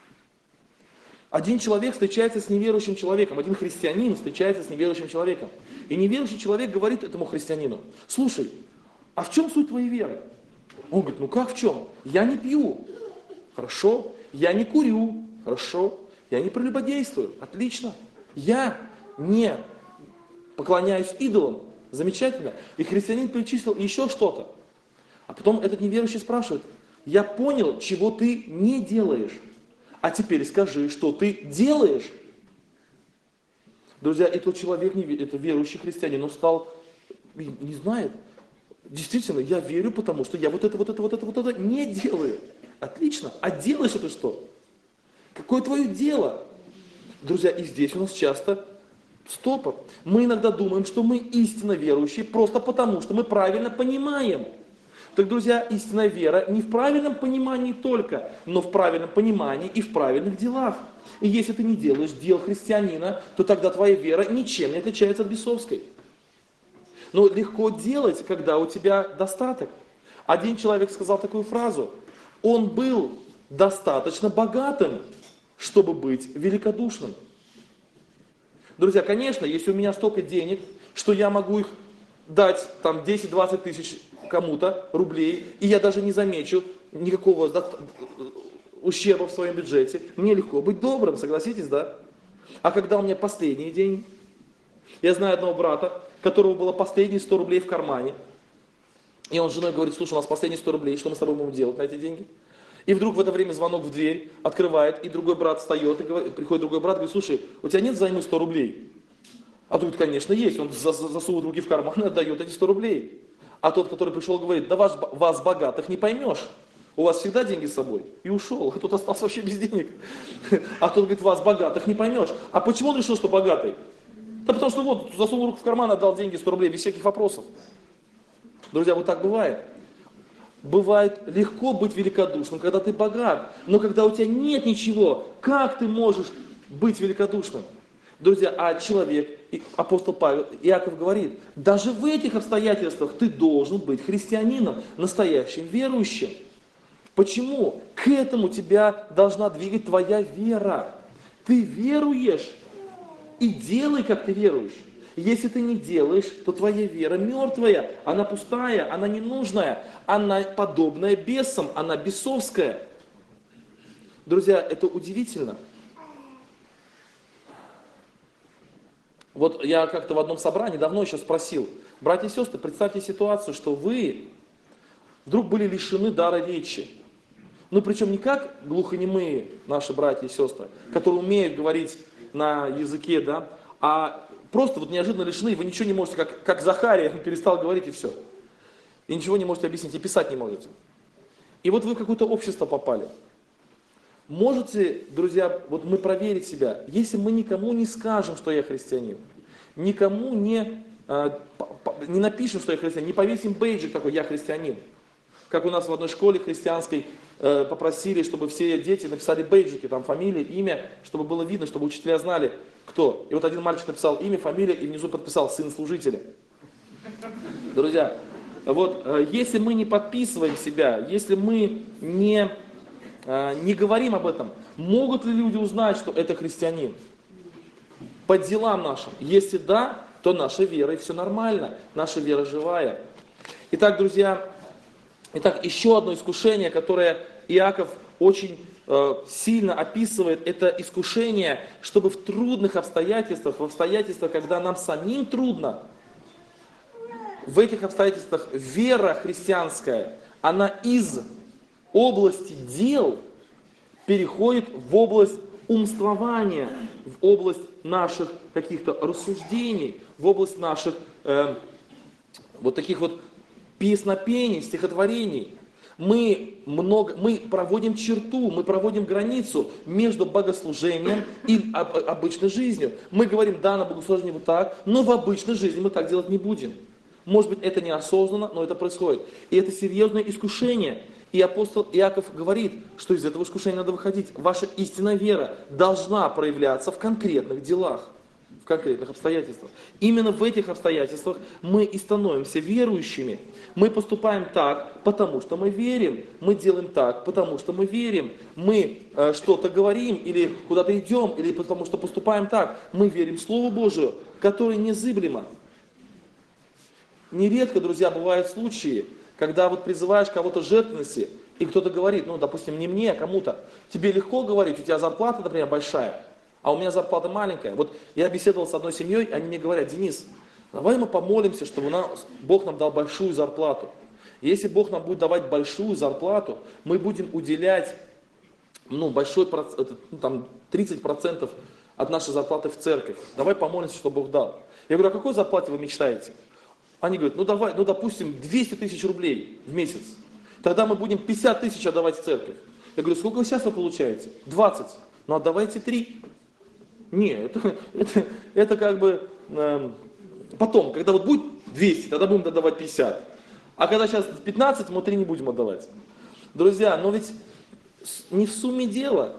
Один человек встречается с неверующим человеком, один христианин встречается с неверующим человеком. И неверующий человек говорит этому христианину, слушай, а в чем суть твоей веры? Он говорит, ну как в чем? Я не пью. Хорошо. Я не курю. Хорошо. Я не прелюбодействую. Отлично. Я не поклоняюсь идолам. Замечательно. И христианин перечислил еще что-то. А потом этот неверующий спрашивает, я понял, чего ты не делаешь. А теперь скажи, что ты делаешь. Друзья, этот человек, это верующий христианин, он стал, не знает. Действительно, я верю, потому что я вот это не делаю. Отлично. А делаешь это что? Какое твое дело? Друзья, и здесь у нас часто стопор. Мы иногда думаем, что мы истинно верующие, просто потому, что мы правильно понимаем. Так, друзья, истинная вера не в правильном понимании только, но в правильном понимании и в правильных делах. И если ты не делаешь дел христианина, то тогда твоя вера ничем не отличается от бесовской. Но легко делать, когда у тебя достаток. Один человек сказал такую фразу, он был достаточно богатым, чтобы быть великодушным. Друзья, конечно, если у меня столько денег, что я могу их дать там 10-20 тысяч кому-то рублей, и я даже не замечу никакого ущерба в своем бюджете, мне легко быть добрым, согласитесь, да? А когда у меня последние деньги, я знаю одного брата, у которого было последние 100 рублей в кармане, и он с женой говорит, слушай, у нас последние 100 рублей, что мы с тобой будем делать на эти деньги? И вдруг в это время звонок в дверь, открывает, и другой брат встает, и приходит другой брат, говорит, слушай, у тебя нет взаймы 100 рублей? А тут, конечно, есть, он засовывает руки в карман и отдает эти 100 рублей. А тот, который пришел, говорит, да вас богатых не поймешь. У вас всегда деньги с собой. И ушел. А тот остался вообще без денег. А тот говорит, вас богатых не поймешь. А почему он решил, что богатый? Да потому что вот, засунул руку в карман, отдал деньги 100 рублей, без всяких вопросов. Друзья, вот так бывает. Бывает легко быть великодушным, когда ты богат. Но когда у тебя нет ничего, как ты можешь быть великодушным? Друзья, а человек, апостол Павел, Иаков говорит, даже в этих обстоятельствах ты должен быть христианином, настоящим верующим. Почему? К этому тебя должна двигать твоя вера. Ты веруешь и делай, как ты веруешь. Если ты не делаешь, то твоя вера мертвая, она пустая, она ненужная, она подобная бесам, она бесовская. Друзья, это удивительно. Вот я как-то в одном собрании давно еще спросил, братья и сестры, представьте ситуацию, что вы вдруг были лишены дара речи. Ну, причем не как глухонемые наши братья и сестры, которые умеют говорить на языке, да, а просто вот неожиданно лишены, вы ничего не можете, как Захария, перестал говорить и все. И ничего не можете объяснить, и писать не можете. И вот вы в какое-то общество попали. Можете, друзья, вот мы проверить себя, если мы никому не скажем, что я христианин, никому не напишем, что я христианин, не повесим бейджик такой, я христианин. Как у нас в одной школе христианской попросили, чтобы все дети написали бейджики, там фамилия, имя, чтобы было видно, чтобы учителя знали, кто. И вот один мальчик написал имя, фамилия и внизу подписал сын служителя. Друзья, вот если мы не подписываем себя, если мы не говорим об этом, могут ли люди узнать, что это христианин? По делам нашим. Если да, то наша вера, и все нормально, наша вера живая. Итак, друзья, еще одно искушение, которое Иаков очень сильно описывает, это искушение, чтобы в трудных обстоятельствах, в обстоятельствах, когда нам самим трудно, в этих обстоятельствах вера христианская, она из области дел переходит в область умствования, в область наших каких-то рассуждений, в область наших вот таких вот песнопений, стихотворений. Мы проводим черту, мы проводим границу между богослужением и обычной жизнью. Мы говорим, да, на богослужении вот так, но в обычной жизни мы так делать не будем. Может быть, это неосознанно, но это происходит. И это серьезное искушение. И апостол Иаков говорит, что из этого искушения надо выходить. Ваша истинная вера должна проявляться в конкретных делах, в конкретных обстоятельствах. Именно в этих обстоятельствах мы и становимся верующими. Мы поступаем так, потому что мы верим. Мы делаем так, потому что мы верим. Мы что-то говорим или куда-то идем, или потому что поступаем так. Мы верим в Слово Божие, которое незыблемо. Нередко, друзья, бывают случаи, когда вот призываешь кого-то к жертвенности, и кто-то говорит, ну, допустим, не мне, а кому-то, тебе легко говорить, у тебя зарплата, например, большая, а у меня зарплата маленькая. Вот я беседовал с одной семьей, они мне говорят, Денис, давай мы помолимся, чтобы Бог нам дал большую зарплату. И если Бог нам будет давать большую зарплату, мы будем уделять большой процент, там, 30% от нашей зарплаты в церковь. Давай помолимся, что Бог дал. Я говорю, о какой зарплате вы мечтаете? Они говорят, допустим, 200 тысяч рублей в месяц. Тогда мы будем 50 тысяч отдавать в церковь. Я говорю, сколько сейчас вы получаете? 20. Ну отдавайте 3. Не, это как бы потом, когда вот будет 200, тогда будем отдавать 50. А когда сейчас 15, мы 3 не будем отдавать. Друзья, но ведь не в сумме дело.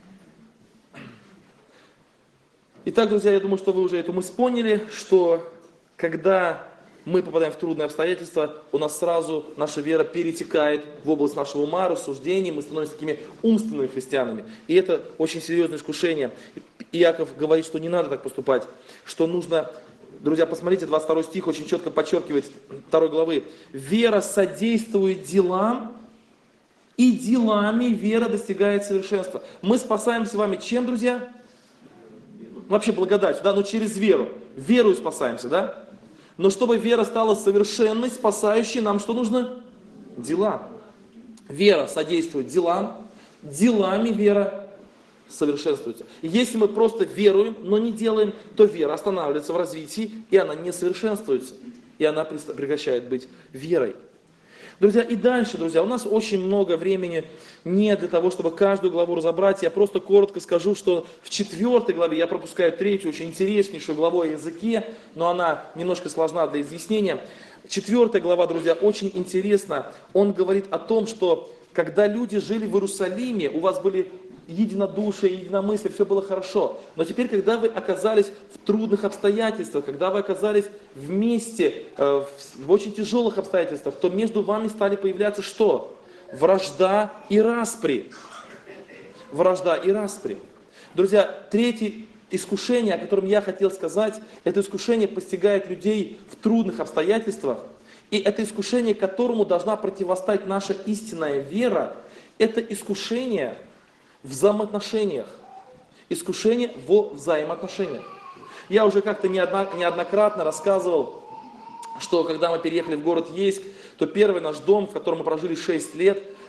Итак, друзья, я думаю, что вы уже эту мысль поняли, что когда мы попадаем в трудные обстоятельства, у нас сразу наша вера перетекает в область нашего ума, рассуждений, мы становимся такими умственными христианами. И это очень серьезное искушение. Иаков говорит, что не надо так поступать, что нужно, друзья, посмотрите, 22 стих очень четко подчеркивает 2 главы. Вера содействует делам, и делами вера достигает совершенства. Мы спасаемся с вами чем, друзья? Вообще благодатью, да, но через веру. Верою спасаемся, да? Но чтобы вера стала совершенной, спасающей, нам что нужно? Дела. Вера содействует делам, делами вера совершенствуется. И если мы просто веруем, но не делаем, то вера останавливается в развитии, и она не совершенствуется. И она прекращает быть верой. Друзья, и дальше, друзья, у нас очень много времени нет для того, чтобы каждую главу разобрать. Я просто коротко скажу, что в 4 главе, я пропускаю 3-ю, очень интереснейшую главу о языке, но она немножко сложна для изъяснения. 4 глава, друзья, очень интересна. Он говорит о том, что когда люди жили в Иерусалиме, у вас были единодушие, единомыслие, все было хорошо. Но теперь, когда вы оказались в трудных обстоятельствах, когда вы оказались вместе в очень тяжелых обстоятельствах, то между вами стали появляться что? Вражда и распри. Вражда и распри. Друзья, 3-е искушение, о котором я хотел сказать, это искушение постигает людей в трудных обстоятельствах. И это искушение, которому должна противостоять наша истинная вера, это искушение в взаимоотношениях. Искушение во взаимоотношениях. Я уже как-то неоднократно рассказывал, что когда мы переехали в город Ейск, то первый наш дом, в котором мы прожили 6 лет,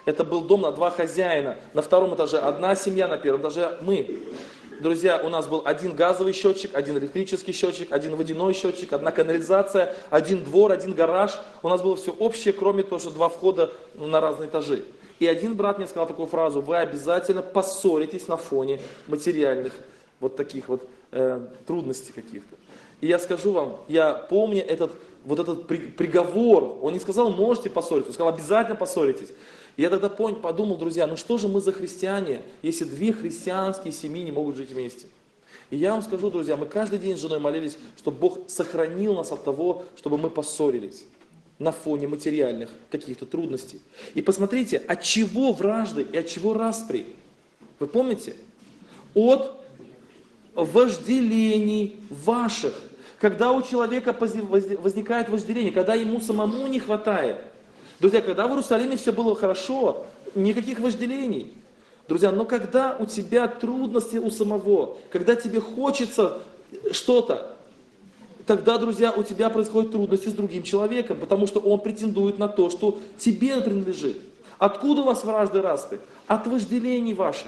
Это был дом на 2 хозяина. На 2-м этаже одна семья, на 1-м этаже мы. Друзья, у нас был 1 газовый счетчик, 1 электрический счетчик, 1 водяной счетчик, 1 канализация, 1 двор, 1 гараж. У нас было все общее, кроме того, что 2 входа на разные этажи. И один брат мне сказал такую фразу: вы обязательно поссоритесь на фоне материальных вот таких вот трудностей каких-то. И я скажу вам, я помню этот приговор. Он не сказал, можете поссориться, он сказал, обязательно поссоритесь. И я тогда подумал, друзья, ну что же мы за христиане, если 2 христианские семьи не могут жить вместе? И я вам скажу, друзья, мы каждый день с женой молились, чтобы Бог сохранил нас от того, чтобы мы поссорились на фоне материальных каких-то трудностей. И посмотрите, от чего вражды и от чего распри? Вы помните? От вожделений ваших. Когда у человека возникает вожделение, когда ему самому не хватает. Друзья, когда в Иерусалиме все было хорошо, никаких вожделений. Друзья, но когда у тебя трудности у самого, когда тебе хочется что-то, тогда, друзья, у тебя происходят трудности с другим человеком, потому что он претендует на то, что тебе принадлежит. Откуда у вас вражды распри? От вожделений ваших,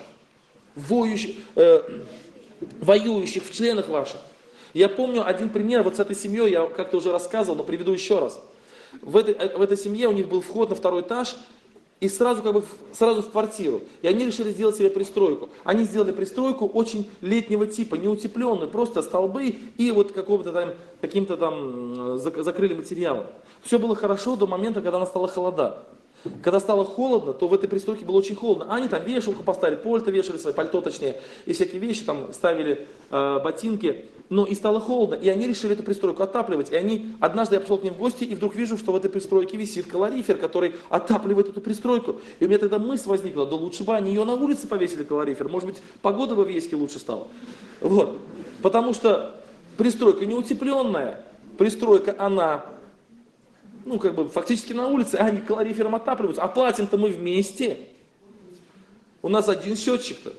воюющих в членах ваших. Я помню один пример, вот с этой семьей, я как-то уже рассказывал, но приведу еще раз. В этой семье у них был вход на 2-й этаж, и сразу в квартиру. И они решили сделать себе пристройку. Они сделали пристройку очень летнего типа, не утепленную, просто столбы и вот каким-то там закрыли материалом. Все было хорошо до момента, когда настало холода. Когда стало холодно, то в этой пристройке было очень холодно. Они там вешалку поставили, пальто вешали, пальто точнее, и всякие вещи, там ставили ботинки. Но и стало холодно, и они решили эту пристройку отапливать. И однажды я пришел к ним в гости, и вдруг вижу, что в этой пристройке висит калорифер, который отапливает эту пристройку. И у меня тогда мысль возникла, да лучше бы они ее на улице повесили, калорифер. Может быть, погода бы в Ейске лучше стала. Вот. Потому что пристройка не утепленная, пристройка она... фактически на улице, а они калорифером отапливаются. А платим-то мы вместе. У нас один счетчик-то.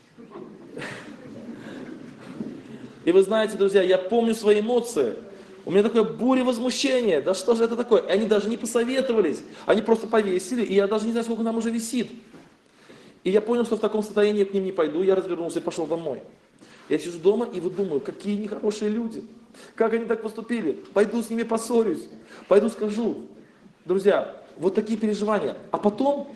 И вы знаете, друзья, я помню свои эмоции. У меня такое буря возмущения. Да что же это такое? И они даже не посоветовались. Они просто повесили, и я даже не знаю, сколько нам уже висит. И я понял, что в таком состоянии я к ним не пойду. Я развернулся и пошел домой. Я сижу дома и вот думаю, какие нехорошие люди. Как они так поступили? Пойду с ними поссорюсь. Пойду скажу. Друзья, вот такие переживания. А потом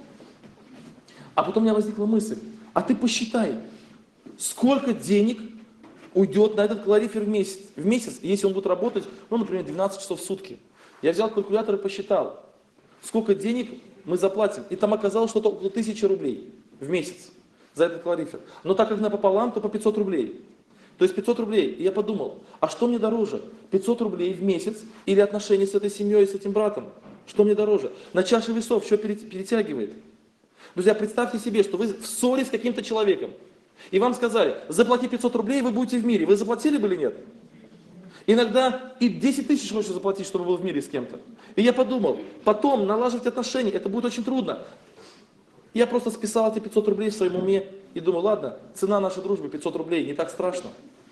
у меня возникла мысль. А ты посчитай, сколько денег уйдет на этот калорифер в месяц, если он будет работать, например, 12 часов в сутки. Я взял калькулятор и посчитал, сколько денег мы заплатим. И там оказалось что-то около 1000 рублей в месяц за этот калорифер. Но так как напополам, то по 500 рублей. То есть 500 рублей. И я подумал, а что мне дороже? 500 рублей в месяц или отношения с этой семьей, с этим братом? Что мне дороже? На чаше весов что перетягивает? Друзья, представьте себе, что вы в ссоре с каким-то человеком. И вам сказали, заплати 500 рублей, вы будете в мире. Вы заплатили бы или нет? Иногда и 10 тысяч хочется заплатить, чтобы был в мире с кем-то. И я подумал, потом налаживать отношения, это будет очень трудно. Я просто списал эти 500 рублей в своем уме и думаю, ладно, цена нашей дружбы 500 рублей, не так страшно.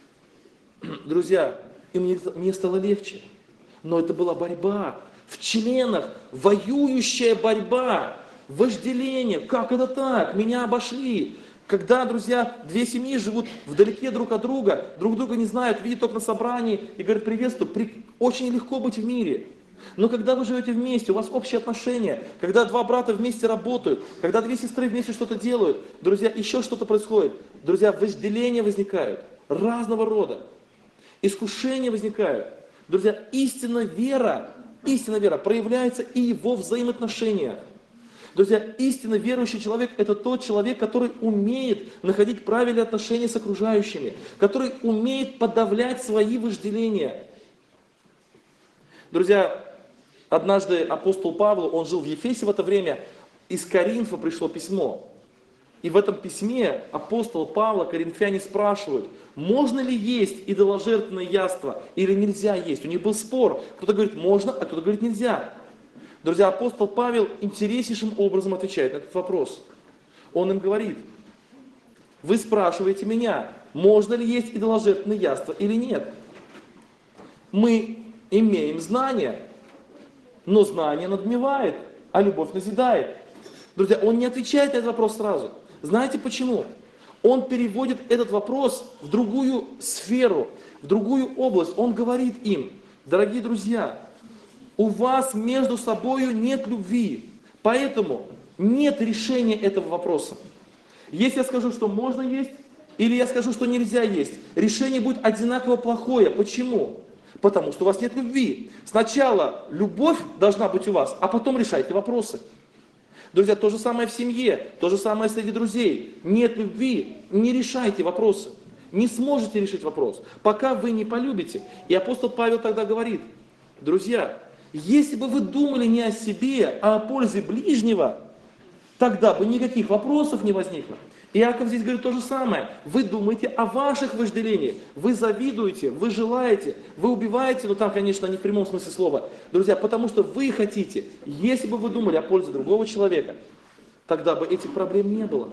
Друзья, и мне стало легче. Но это была борьба в членах, воюющая борьба, вожделение. Как это так? Меня обошли. Когда, друзья, 2 семьи живут вдалеке друг от друга, друг друга не знают, видят только на собрании и говорят приветствую, очень легко быть в мире. Но когда вы живете вместе, у вас общие отношения, когда 2 брата вместе работают, когда 2 сестры вместе что-то делают, друзья, еще что-то происходит. Друзья, вожделения возникают, разного рода, искушения возникают. Друзья, истинная вера проявляется и во взаимоотношениях. Друзья, истинно верующий человек – это тот человек, который умеет находить правильные отношения с окружающими, который умеет подавлять свои вожделения. Друзья, однажды апостол Павел, он жил в Ефесе в это время, из Коринфа пришло письмо. И в этом письме апостол Павла коринфяне спрашивают, можно ли есть идоложертвенное яство или нельзя есть. У них был спор. Кто-то говорит можно, а кто-то говорит нельзя. Друзья, апостол Павел интереснейшим образом отвечает на этот вопрос. Он им говорит, вы спрашиваете меня, можно ли есть идоложертвенное яство или нет. Мы имеем знание, но знание надмевает, а любовь назидает. Друзья, он не отвечает на этот вопрос сразу. Знаете почему? Он переводит этот вопрос в другую сферу, в другую область. Он говорит им: дорогие друзья, у вас между собой нет любви, поэтому нет решения этого вопроса. Если я скажу, что можно есть, или я скажу, что нельзя есть, решение будет одинаково плохое. Почему? Потому что у вас нет любви. Сначала любовь должна быть у вас, а потом решайте вопросы. Друзья, то же самое в семье, то же самое среди друзей. Нет любви, не решайте вопросы. Не сможете решить вопрос, пока вы не полюбите. И апостол Павел тогда говорит: друзья, если бы вы думали не о себе, а о пользе ближнего, тогда бы никаких вопросов не возникло. Иаков здесь говорит то же самое. Вы думаете о ваших вожделениях, вы завидуете, вы желаете, вы убиваете, но там, конечно, не в прямом смысле слова, друзья, потому что вы хотите. Если бы вы думали о пользе другого человека, тогда бы этих проблем не было.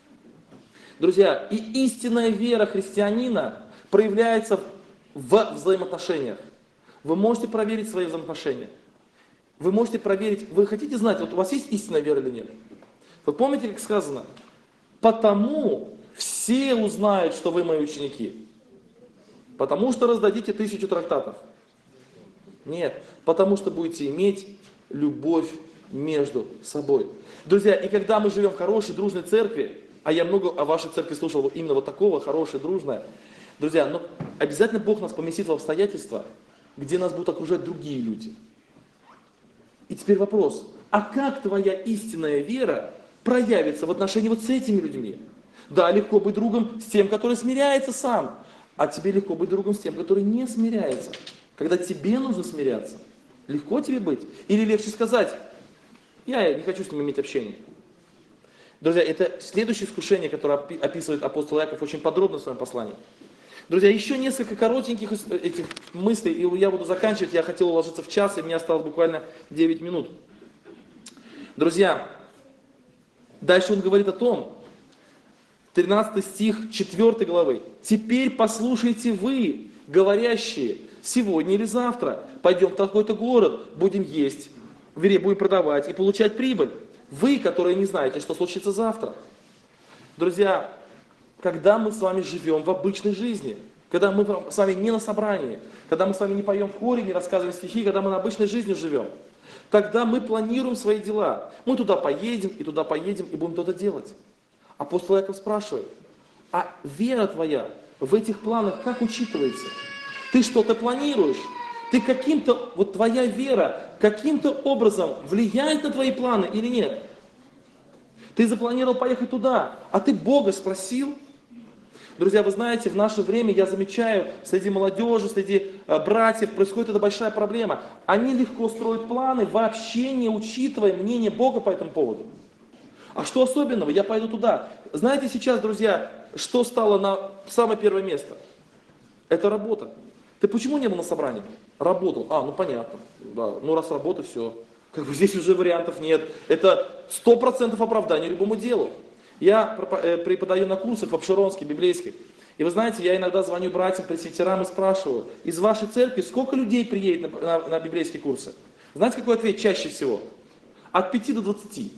Друзья, и истинная вера христианина проявляется в взаимоотношениях. Вы можете проверить свои взаимоотношения. Вы можете проверить, вы хотите знать, вот у вас есть истинная вера или нет? Вы помните, как сказано? Потому все узнают, что вы мои ученики. Потому что раздадите 1000 трактатов. Нет, потому что будете иметь любовь между собой. Друзья, и когда мы живем в хорошей, дружной церкви, а я много о вашей церкви слушал именно вот такого, хорошая, дружная, друзья, но обязательно Бог нас поместит в обстоятельства, где нас будут окружать другие люди. И теперь вопрос: а как твоя истинная вера проявится в отношении вот с этими людьми? Да, легко быть другом с тем, который смиряется сам, а тебе легко быть другом с тем, который не смиряется. Когда тебе нужно смиряться, легко тебе быть? Или легче сказать: я не хочу с ним иметь общение? Друзья, это следующее искушение, которое описывает апостол Иаков очень подробно в своем послании. Друзья, еще несколько коротеньких этих мыслей, и я буду заканчивать. Я хотел уложиться в час, и мне осталось буквально 9 минут. Друзья, дальше он говорит о том, 13 стих 4 главы. «Теперь послушайте вы, говорящие, сегодня или завтра пойдем в такой-то город, будем есть, будем продавать и получать прибыль. Вы, которые не знаете, что случится завтра». Друзья, когда мы с вами живем в обычной жизни, когда мы с вами не на собрании, когда мы с вами не поем в хоре, не рассказываем стихи, когда мы на обычной жизни живем, тогда мы планируем свои дела. Мы туда поедем, и будем что-то делать. Апостол Иаков спрашивает: а вера твоя в этих планах как учитывается? Ты что-то планируешь? Ты каким-то, вот твоя вера каким-то образом влияет на твои планы или нет? Ты запланировал поехать туда, а ты Бога спросил? Друзья, вы знаете, в наше время я замечаю, среди молодежи, среди братьев происходит эта большая проблема. Они легко строят планы, вообще не учитывая мнение Бога по этому поводу. А что особенного? Я пойду туда. Знаете сейчас, друзья, что стало на самое первое место? Это работа. Ты почему не был на собрании? Работал. Ну понятно. Да. Ну раз работа, все. Как бы здесь уже вариантов нет. Это 100% оправдание любому делу. Я преподаю на курсах в Обширонске, библейских. И вы знаете, я иногда звоню братьям, пресвитерам и спрашиваю: из вашей церкви сколько людей приедет на библейские курсы? Знаете, какой ответ чаще всего? От 5 до 20.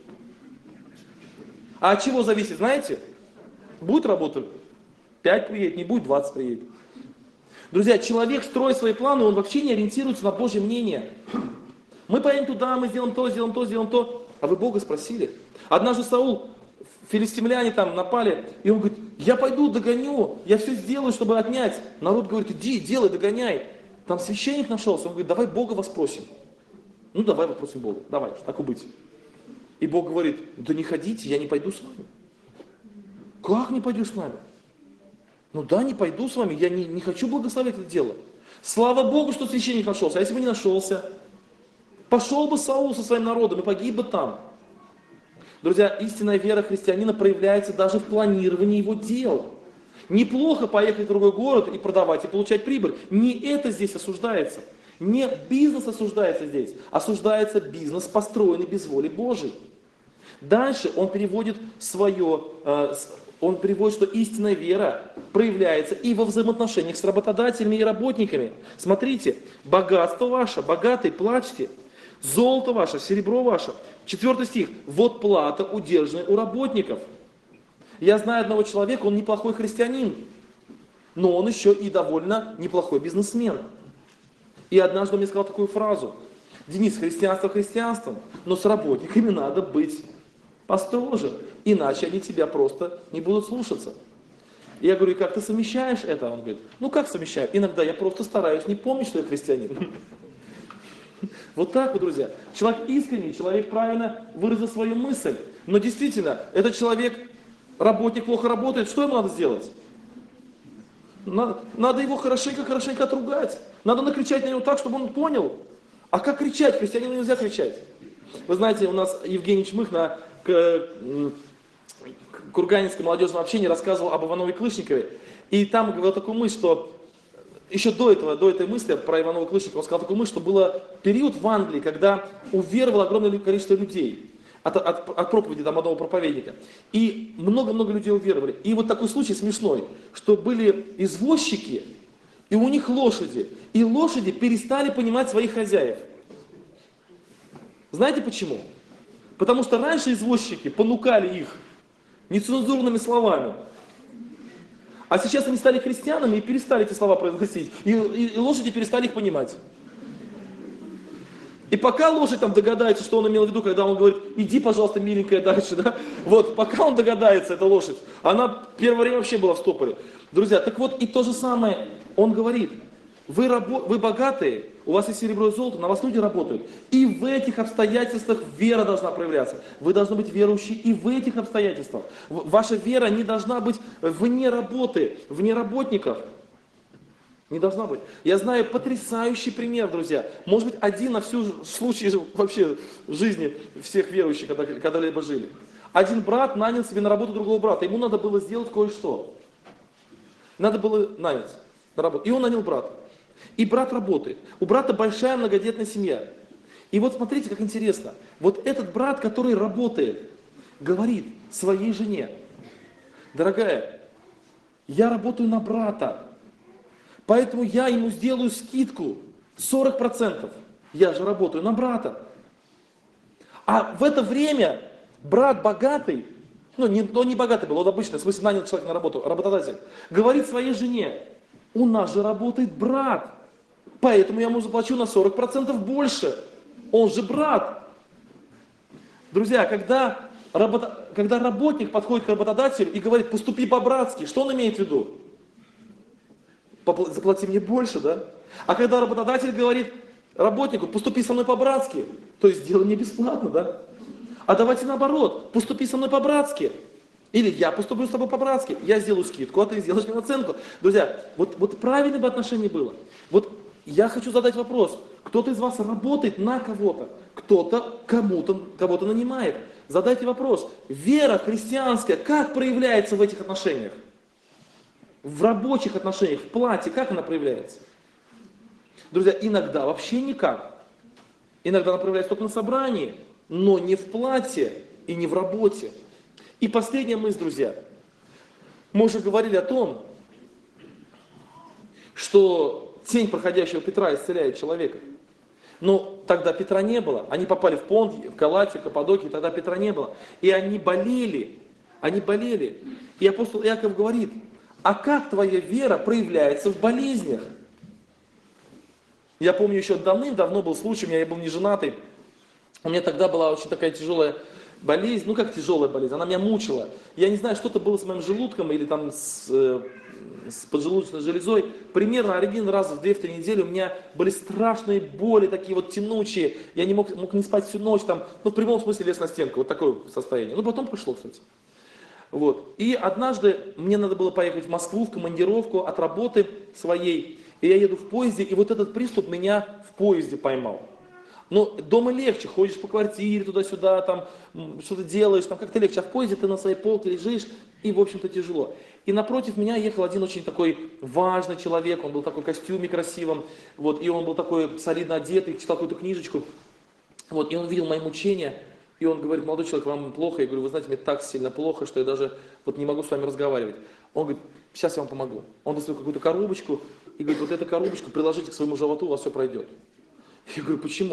А от чего зависит, знаете? Будет работа, 5 приедет, не будет, 20 приедет. Друзья, человек строит свои планы, он вообще не ориентируется на Божье мнение. Мы поедем туда, мы сделаем то, сделаем то, сделаем то. А вы Бога спросили? Однажды Саул, филистимляне там напали, и он говорит: я пойду догоню, я все сделаю, чтобы отнять. Народ говорит: иди, делай, догоняй. Там священник нашелся, он говорит: давай Бога воспросим. Ну давай вопросим Бога, давай, так и быть. И Бог говорит: да не ходите, я не пойду с вами. Как не пойдешь с нами? Ну да, не пойду с вами, я не хочу благословить это дело. Слава Богу, что священник нашелся, а если бы не нашелся? Пошел бы Саул со своим народом и погиб бы там. Друзья, истинная вера христианина проявляется даже в планировании его дел. Неплохо поехать в другой город и продавать, и получать прибыль. Не это здесь осуждается. Не бизнес осуждается здесь. Осуждается бизнес, построенный без воли Божией. Дальше он переводит что истинная вера проявляется и во взаимоотношениях с работодателями и работниками. Смотрите, богатство ваше, богатый, плачьте. Золото ваше, серебро ваше. 4 стих. Вот плата, удержанная у работников. Я знаю одного человека, он неплохой христианин, но он еще и довольно неплохой бизнесмен. И однажды он мне сказал такую фразу: Денис, христианство христианством, но с работниками надо быть построже, иначе они тебя просто не будут слушаться. И я говорю, как ты совмещаешь это? Он говорит, ну как совмещаю? Иногда я просто стараюсь не помнить, что я христианин. Вот так вот, друзья. Человек искренний, человек правильно выразил свою мысль. Но действительно, этот человек, работник плохо работает, что ему надо сделать? Надо его хорошенько отругать. Надо накричать на него так, чтобы он понял. А как кричать? Христианину нельзя кричать. Вы знаете, у нас Евгений Чмых на Курганинском молодежном общении рассказывал об Иванове Клышникове. И там говорил такую мысль, что еще до этой мысли про Иванова Клышникова, он сказал такую мысль, что был период в Англии, когда уверовало огромное количество людей от проповеди там, одного проповедника. И много-много людей уверовали. И вот такой случай смешной, что были извозчики, и у них лошади. И лошади перестали понимать своих хозяев. Знаете почему? Потому что раньше извозчики понукали их нецензурными словами. А сейчас они стали христианами и перестали эти слова произносить. И лошади перестали их понимать. И пока лошадь там догадается, что он имел в виду, когда он говорит, иди, пожалуйста, миленькая, дальше, да? Вот, пока он догадается, эта лошадь, она первое время вообще была в стопоре. Друзья, так вот, и то же самое он говорит. Вы богатые, у вас есть серебро и золото, на вас люди работают. И в этих обстоятельствах вера должна проявляться. Вы должны быть верующие и в этих обстоятельствах. Ваша вера не должна быть вне работы, вне работников. Не должна быть. Я знаю потрясающий пример, друзья. Может быть, один на всю случай вообще жизни всех верующих, когда-либо жили. Один брат нанял себе на работу другого брата. Ему надо было сделать кое-что. Надо было нанять на работу. И он нанял брата. И брат работает. У брата большая многодетная семья. И вот смотрите, как интересно. Вот этот брат, который работает, говорит своей жене: дорогая, я работаю на брата, поэтому я ему сделаю скидку 40%. Я же работаю на брата. А в это время брат богатый, он не богатый был, он обычный, в смысле нанял человека на работу, работодатель, говорит своей жене: у нас же работает брат, поэтому я ему заплачу на 40% больше. Он же брат. Друзья, когда работник подходит к работодателю и говорит: поступи по-братски, что он имеет в виду? Заплати мне больше, да? А когда работодатель говорит работнику: поступи со мной по-братски, то есть сделай мне бесплатно, да? А давайте наоборот, поступи со мной по-братски. Или я поступлю с тобой по-братски, я сделаю скидку, а ты сделаешь мне наценку. Друзья, вот правильное бы отношение было. Вот я хочу задать вопрос. Кто-то из вас работает на кого-то, кто-то кого-то нанимает. Задайте вопрос. Вера христианская как проявляется в этих отношениях? В рабочих отношениях, в плате, как она проявляется? Друзья, иногда вообще никак. Иногда она проявляется только на собрании, но не в плате и не в работе. И последняя мысль, друзья. Мы уже говорили о том, что тень проходящего Петра исцеляет человека. Но тогда Петра не было. Они попали в Понт, в Галатию, в Каппадокию, тогда Петра не было. И они болели. Они болели. И апостол Иаков говорит: а как твоя вера проявляется в болезнях? Я помню, еще давным-давно был случай, я был не женатый. У меня тогда была очень такая тяжелая болезнь, ну как тяжелая болезнь, она меня мучила. Я не знаю, что-то было с моим желудком или там с поджелудочной железой. Примерно один раз в 2-3 недели у меня были страшные боли, такие вот тянучие. Я не мог не спать всю ночь, там, ну в прямом смысле лез на стенку, вот такое состояние. Ну потом пришло, кстати. Вот. И однажды мне надо было поехать в Москву в командировку от работы своей. И я еду в поезде, и вот этот приступ меня в поезде поймал. Но дома легче, ходишь по квартире туда-сюда, там что-то делаешь, там как-то легче. А в поезде ты на своей полке лежишь, и в общем-то тяжело. И напротив меня ехал один очень такой важный человек, он был в такой костюме красивом, вот, и он был такой солидно одетый, читал какую-то книжечку. Вот, и он видел мои мучения, и он говорит: молодой человек, вам плохо? Я говорю: вы знаете, мне так сильно плохо, что я даже вот не могу с вами разговаривать. Он говорит: сейчас я вам помогу. Он достал какую-то коробочку и говорит: вот эту коробочку приложите к своему животу, у вас все пройдет. Я говорю: почему?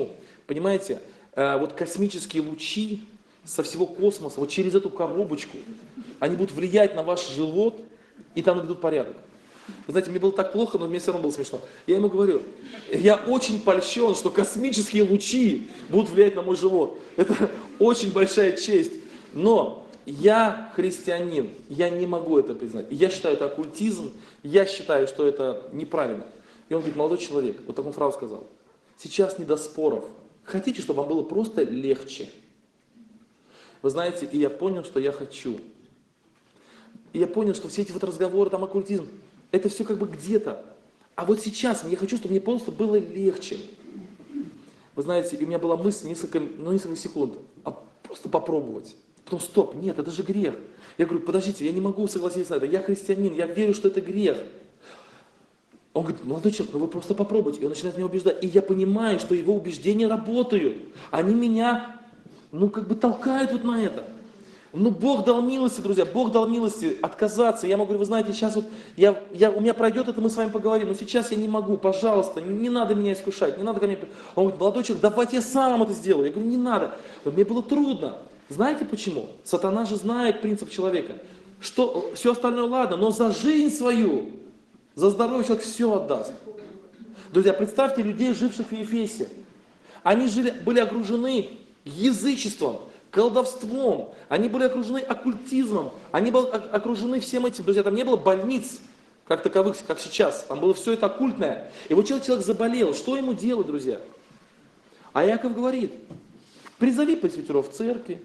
Понимаете, вот космические лучи со всего космоса, вот через эту коробочку, они будут влиять на ваш живот, и там идут порядок. Вы знаете, мне было так плохо, но мне все равно было смешно. Я ему говорю, я очень польщен, что космические лучи будут влиять на мой живот. Это очень большая честь. Но я христианин, я не могу это признать. Я считаю это оккультизм, я считаю, что это неправильно. И он говорит, молодой человек, вот такую фразу сказал, сейчас не до споров. Хотите, чтобы вам было просто легче? Вы знаете, и я понял, что я хочу. И я понял, что все эти вот разговоры, там оккультизм, это все как бы где-то. А вот сейчас я хочу, чтобы мне просто было легче. Вы знаете, и у меня была мысль несколько секунд, а просто попробовать. Потом, стоп, нет, это же грех. Я говорю, подождите, я не могу согласиться на это, я христианин, я верю, что это грех. Он говорит, молодой человек, ну вы просто попробуйте. И он начинает меня убеждать. И я понимаю, что его убеждения работают. Они меня, толкают вот на это. Ну, Бог дал милости, друзья, Бог дал милости отказаться. Я ему говорю, вы знаете, сейчас вот у меня пройдет это, мы с вами поговорим, но сейчас я не могу, пожалуйста, не надо меня искушать, не надо ко мне. Он говорит, молодой человек, давайте я сам это сделаю. Я говорю, не надо. Мне было трудно. Знаете почему? Сатана же знает принцип человека. Что все остальное ладно, но за жизнь свою, за здоровье человек все отдаст. Друзья, представьте людей, живших в Ефесе. Они были окружены язычеством, колдовством, они были окружены оккультизмом, они были окружены всем этим. Друзья, там не было больниц, как таковых, как сейчас. Там было все это оккультное. И вот человек заболел. Что ему делать, друзья? А Иаков говорит, призови пресвитеров в церкви,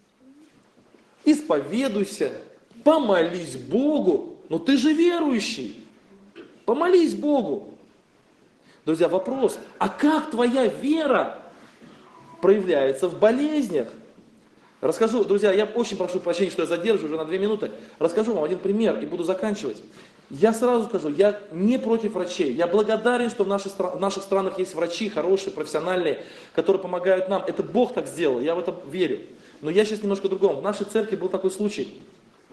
исповедуйся, помолись Богу. Ну ты же верующий. Помолись Богу. Друзья, вопрос, а как твоя вера проявляется в болезнях? Расскажу, друзья, я очень прошу прощения, что я задерживаю уже на 2 минуты. Расскажу вам один пример и буду заканчивать. Я сразу скажу, я не против врачей. Я благодарен, что в наших странах есть врачи хорошие, профессиональные, которые помогают нам. Это Бог так сделал, я в это верю. Но я сейчас немножко о другом. В нашей церкви был такой случай,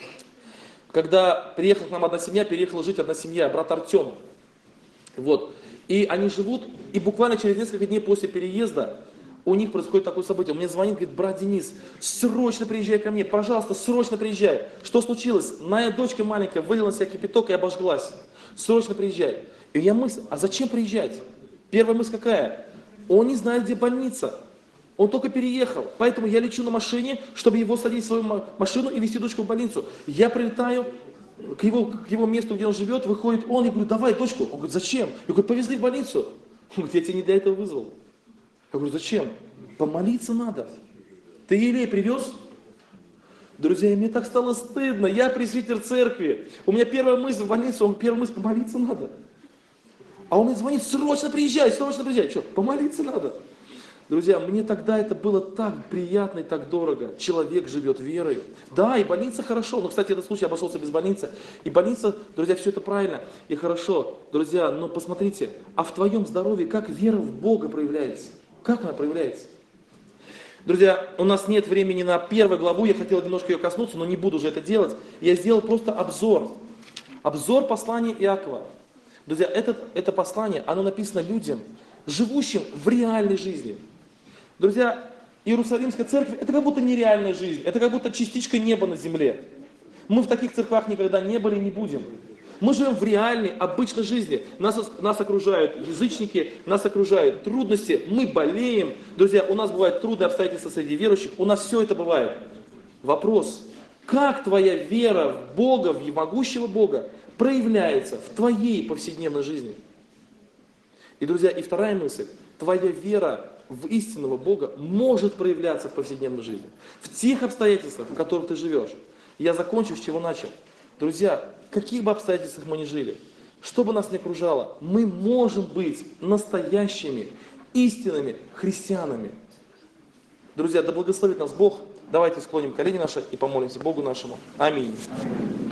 когда приехала к нам одна семья, переехала жить одна семья, брат Артем. Вот. И они живут, и буквально через несколько дней после переезда у них происходит такое событие. Он мне звонит, говорит, брат Денис, срочно приезжай ко мне, пожалуйста, срочно приезжай. Что случилось? Моя дочка маленькая вылила на себя кипяток и обожглась. Срочно приезжай. И я мыслю, а зачем приезжать? Первая мысль какая? Он не знает, где больница. Он только переехал. Поэтому я лечу на машине, чтобы его садить в свою машину и везти дочку в больницу. Я прилетаю к его месту, где он живет, выходит он, я говорю, давай дочку. Он говорит, зачем? Я говорю, повезли в больницу. Он говорит, я тебя не для этого вызвал. Я говорю, зачем? Помолиться надо. Ты елей привез? Друзья, мне так стало стыдно. Я пресвитер церкви. У меня первая мысль в больницу, первая мысль, помолиться надо. А он мне звонит, срочно приезжай, срочно приезжай. Что, помолиться надо? Друзья, мне тогда это было так приятно и так дорого. Человек живет верой. Да, и больница хорошо. Но, кстати, этот случай обошелся без больницы. И больница, друзья, все это правильно и хорошо. Друзья, но посмотрите, а в твоем здоровье как вера в Бога проявляется? Как она проявляется? Друзья, у нас нет времени на 1 главу. Я хотел немножко ее коснуться, но не буду уже это делать. Я сделал просто обзор. Обзор послания Иакова. Друзья, это послание, оно написано людям, живущим в реальной жизни. Друзья, Иерусалимская церковь, это как будто нереальная жизнь, это как будто частичка неба на земле. Мы в таких церквах никогда не были и не будем. Мы живем в реальной, обычной жизни. Нас окружают язычники, нас окружают трудности, мы болеем. Друзья, у нас бывают трудные обстоятельства среди верующих, у нас все это бывает. Вопрос, как твоя вера в Бога, в могущего Бога проявляется в твоей повседневной жизни? И, друзья, и вторая мысль, твоя вера в истинного Бога может проявляться в повседневной жизни. В тех обстоятельствах, в которых ты живешь. Я закончу, с чего начал. Друзья, в каких бы обстоятельствах мы ни жили, что бы нас ни окружало, мы можем быть настоящими, истинными христианами. Друзья, да благословит нас Бог. Давайте склоним колени наши и помолимся Богу нашему. Аминь.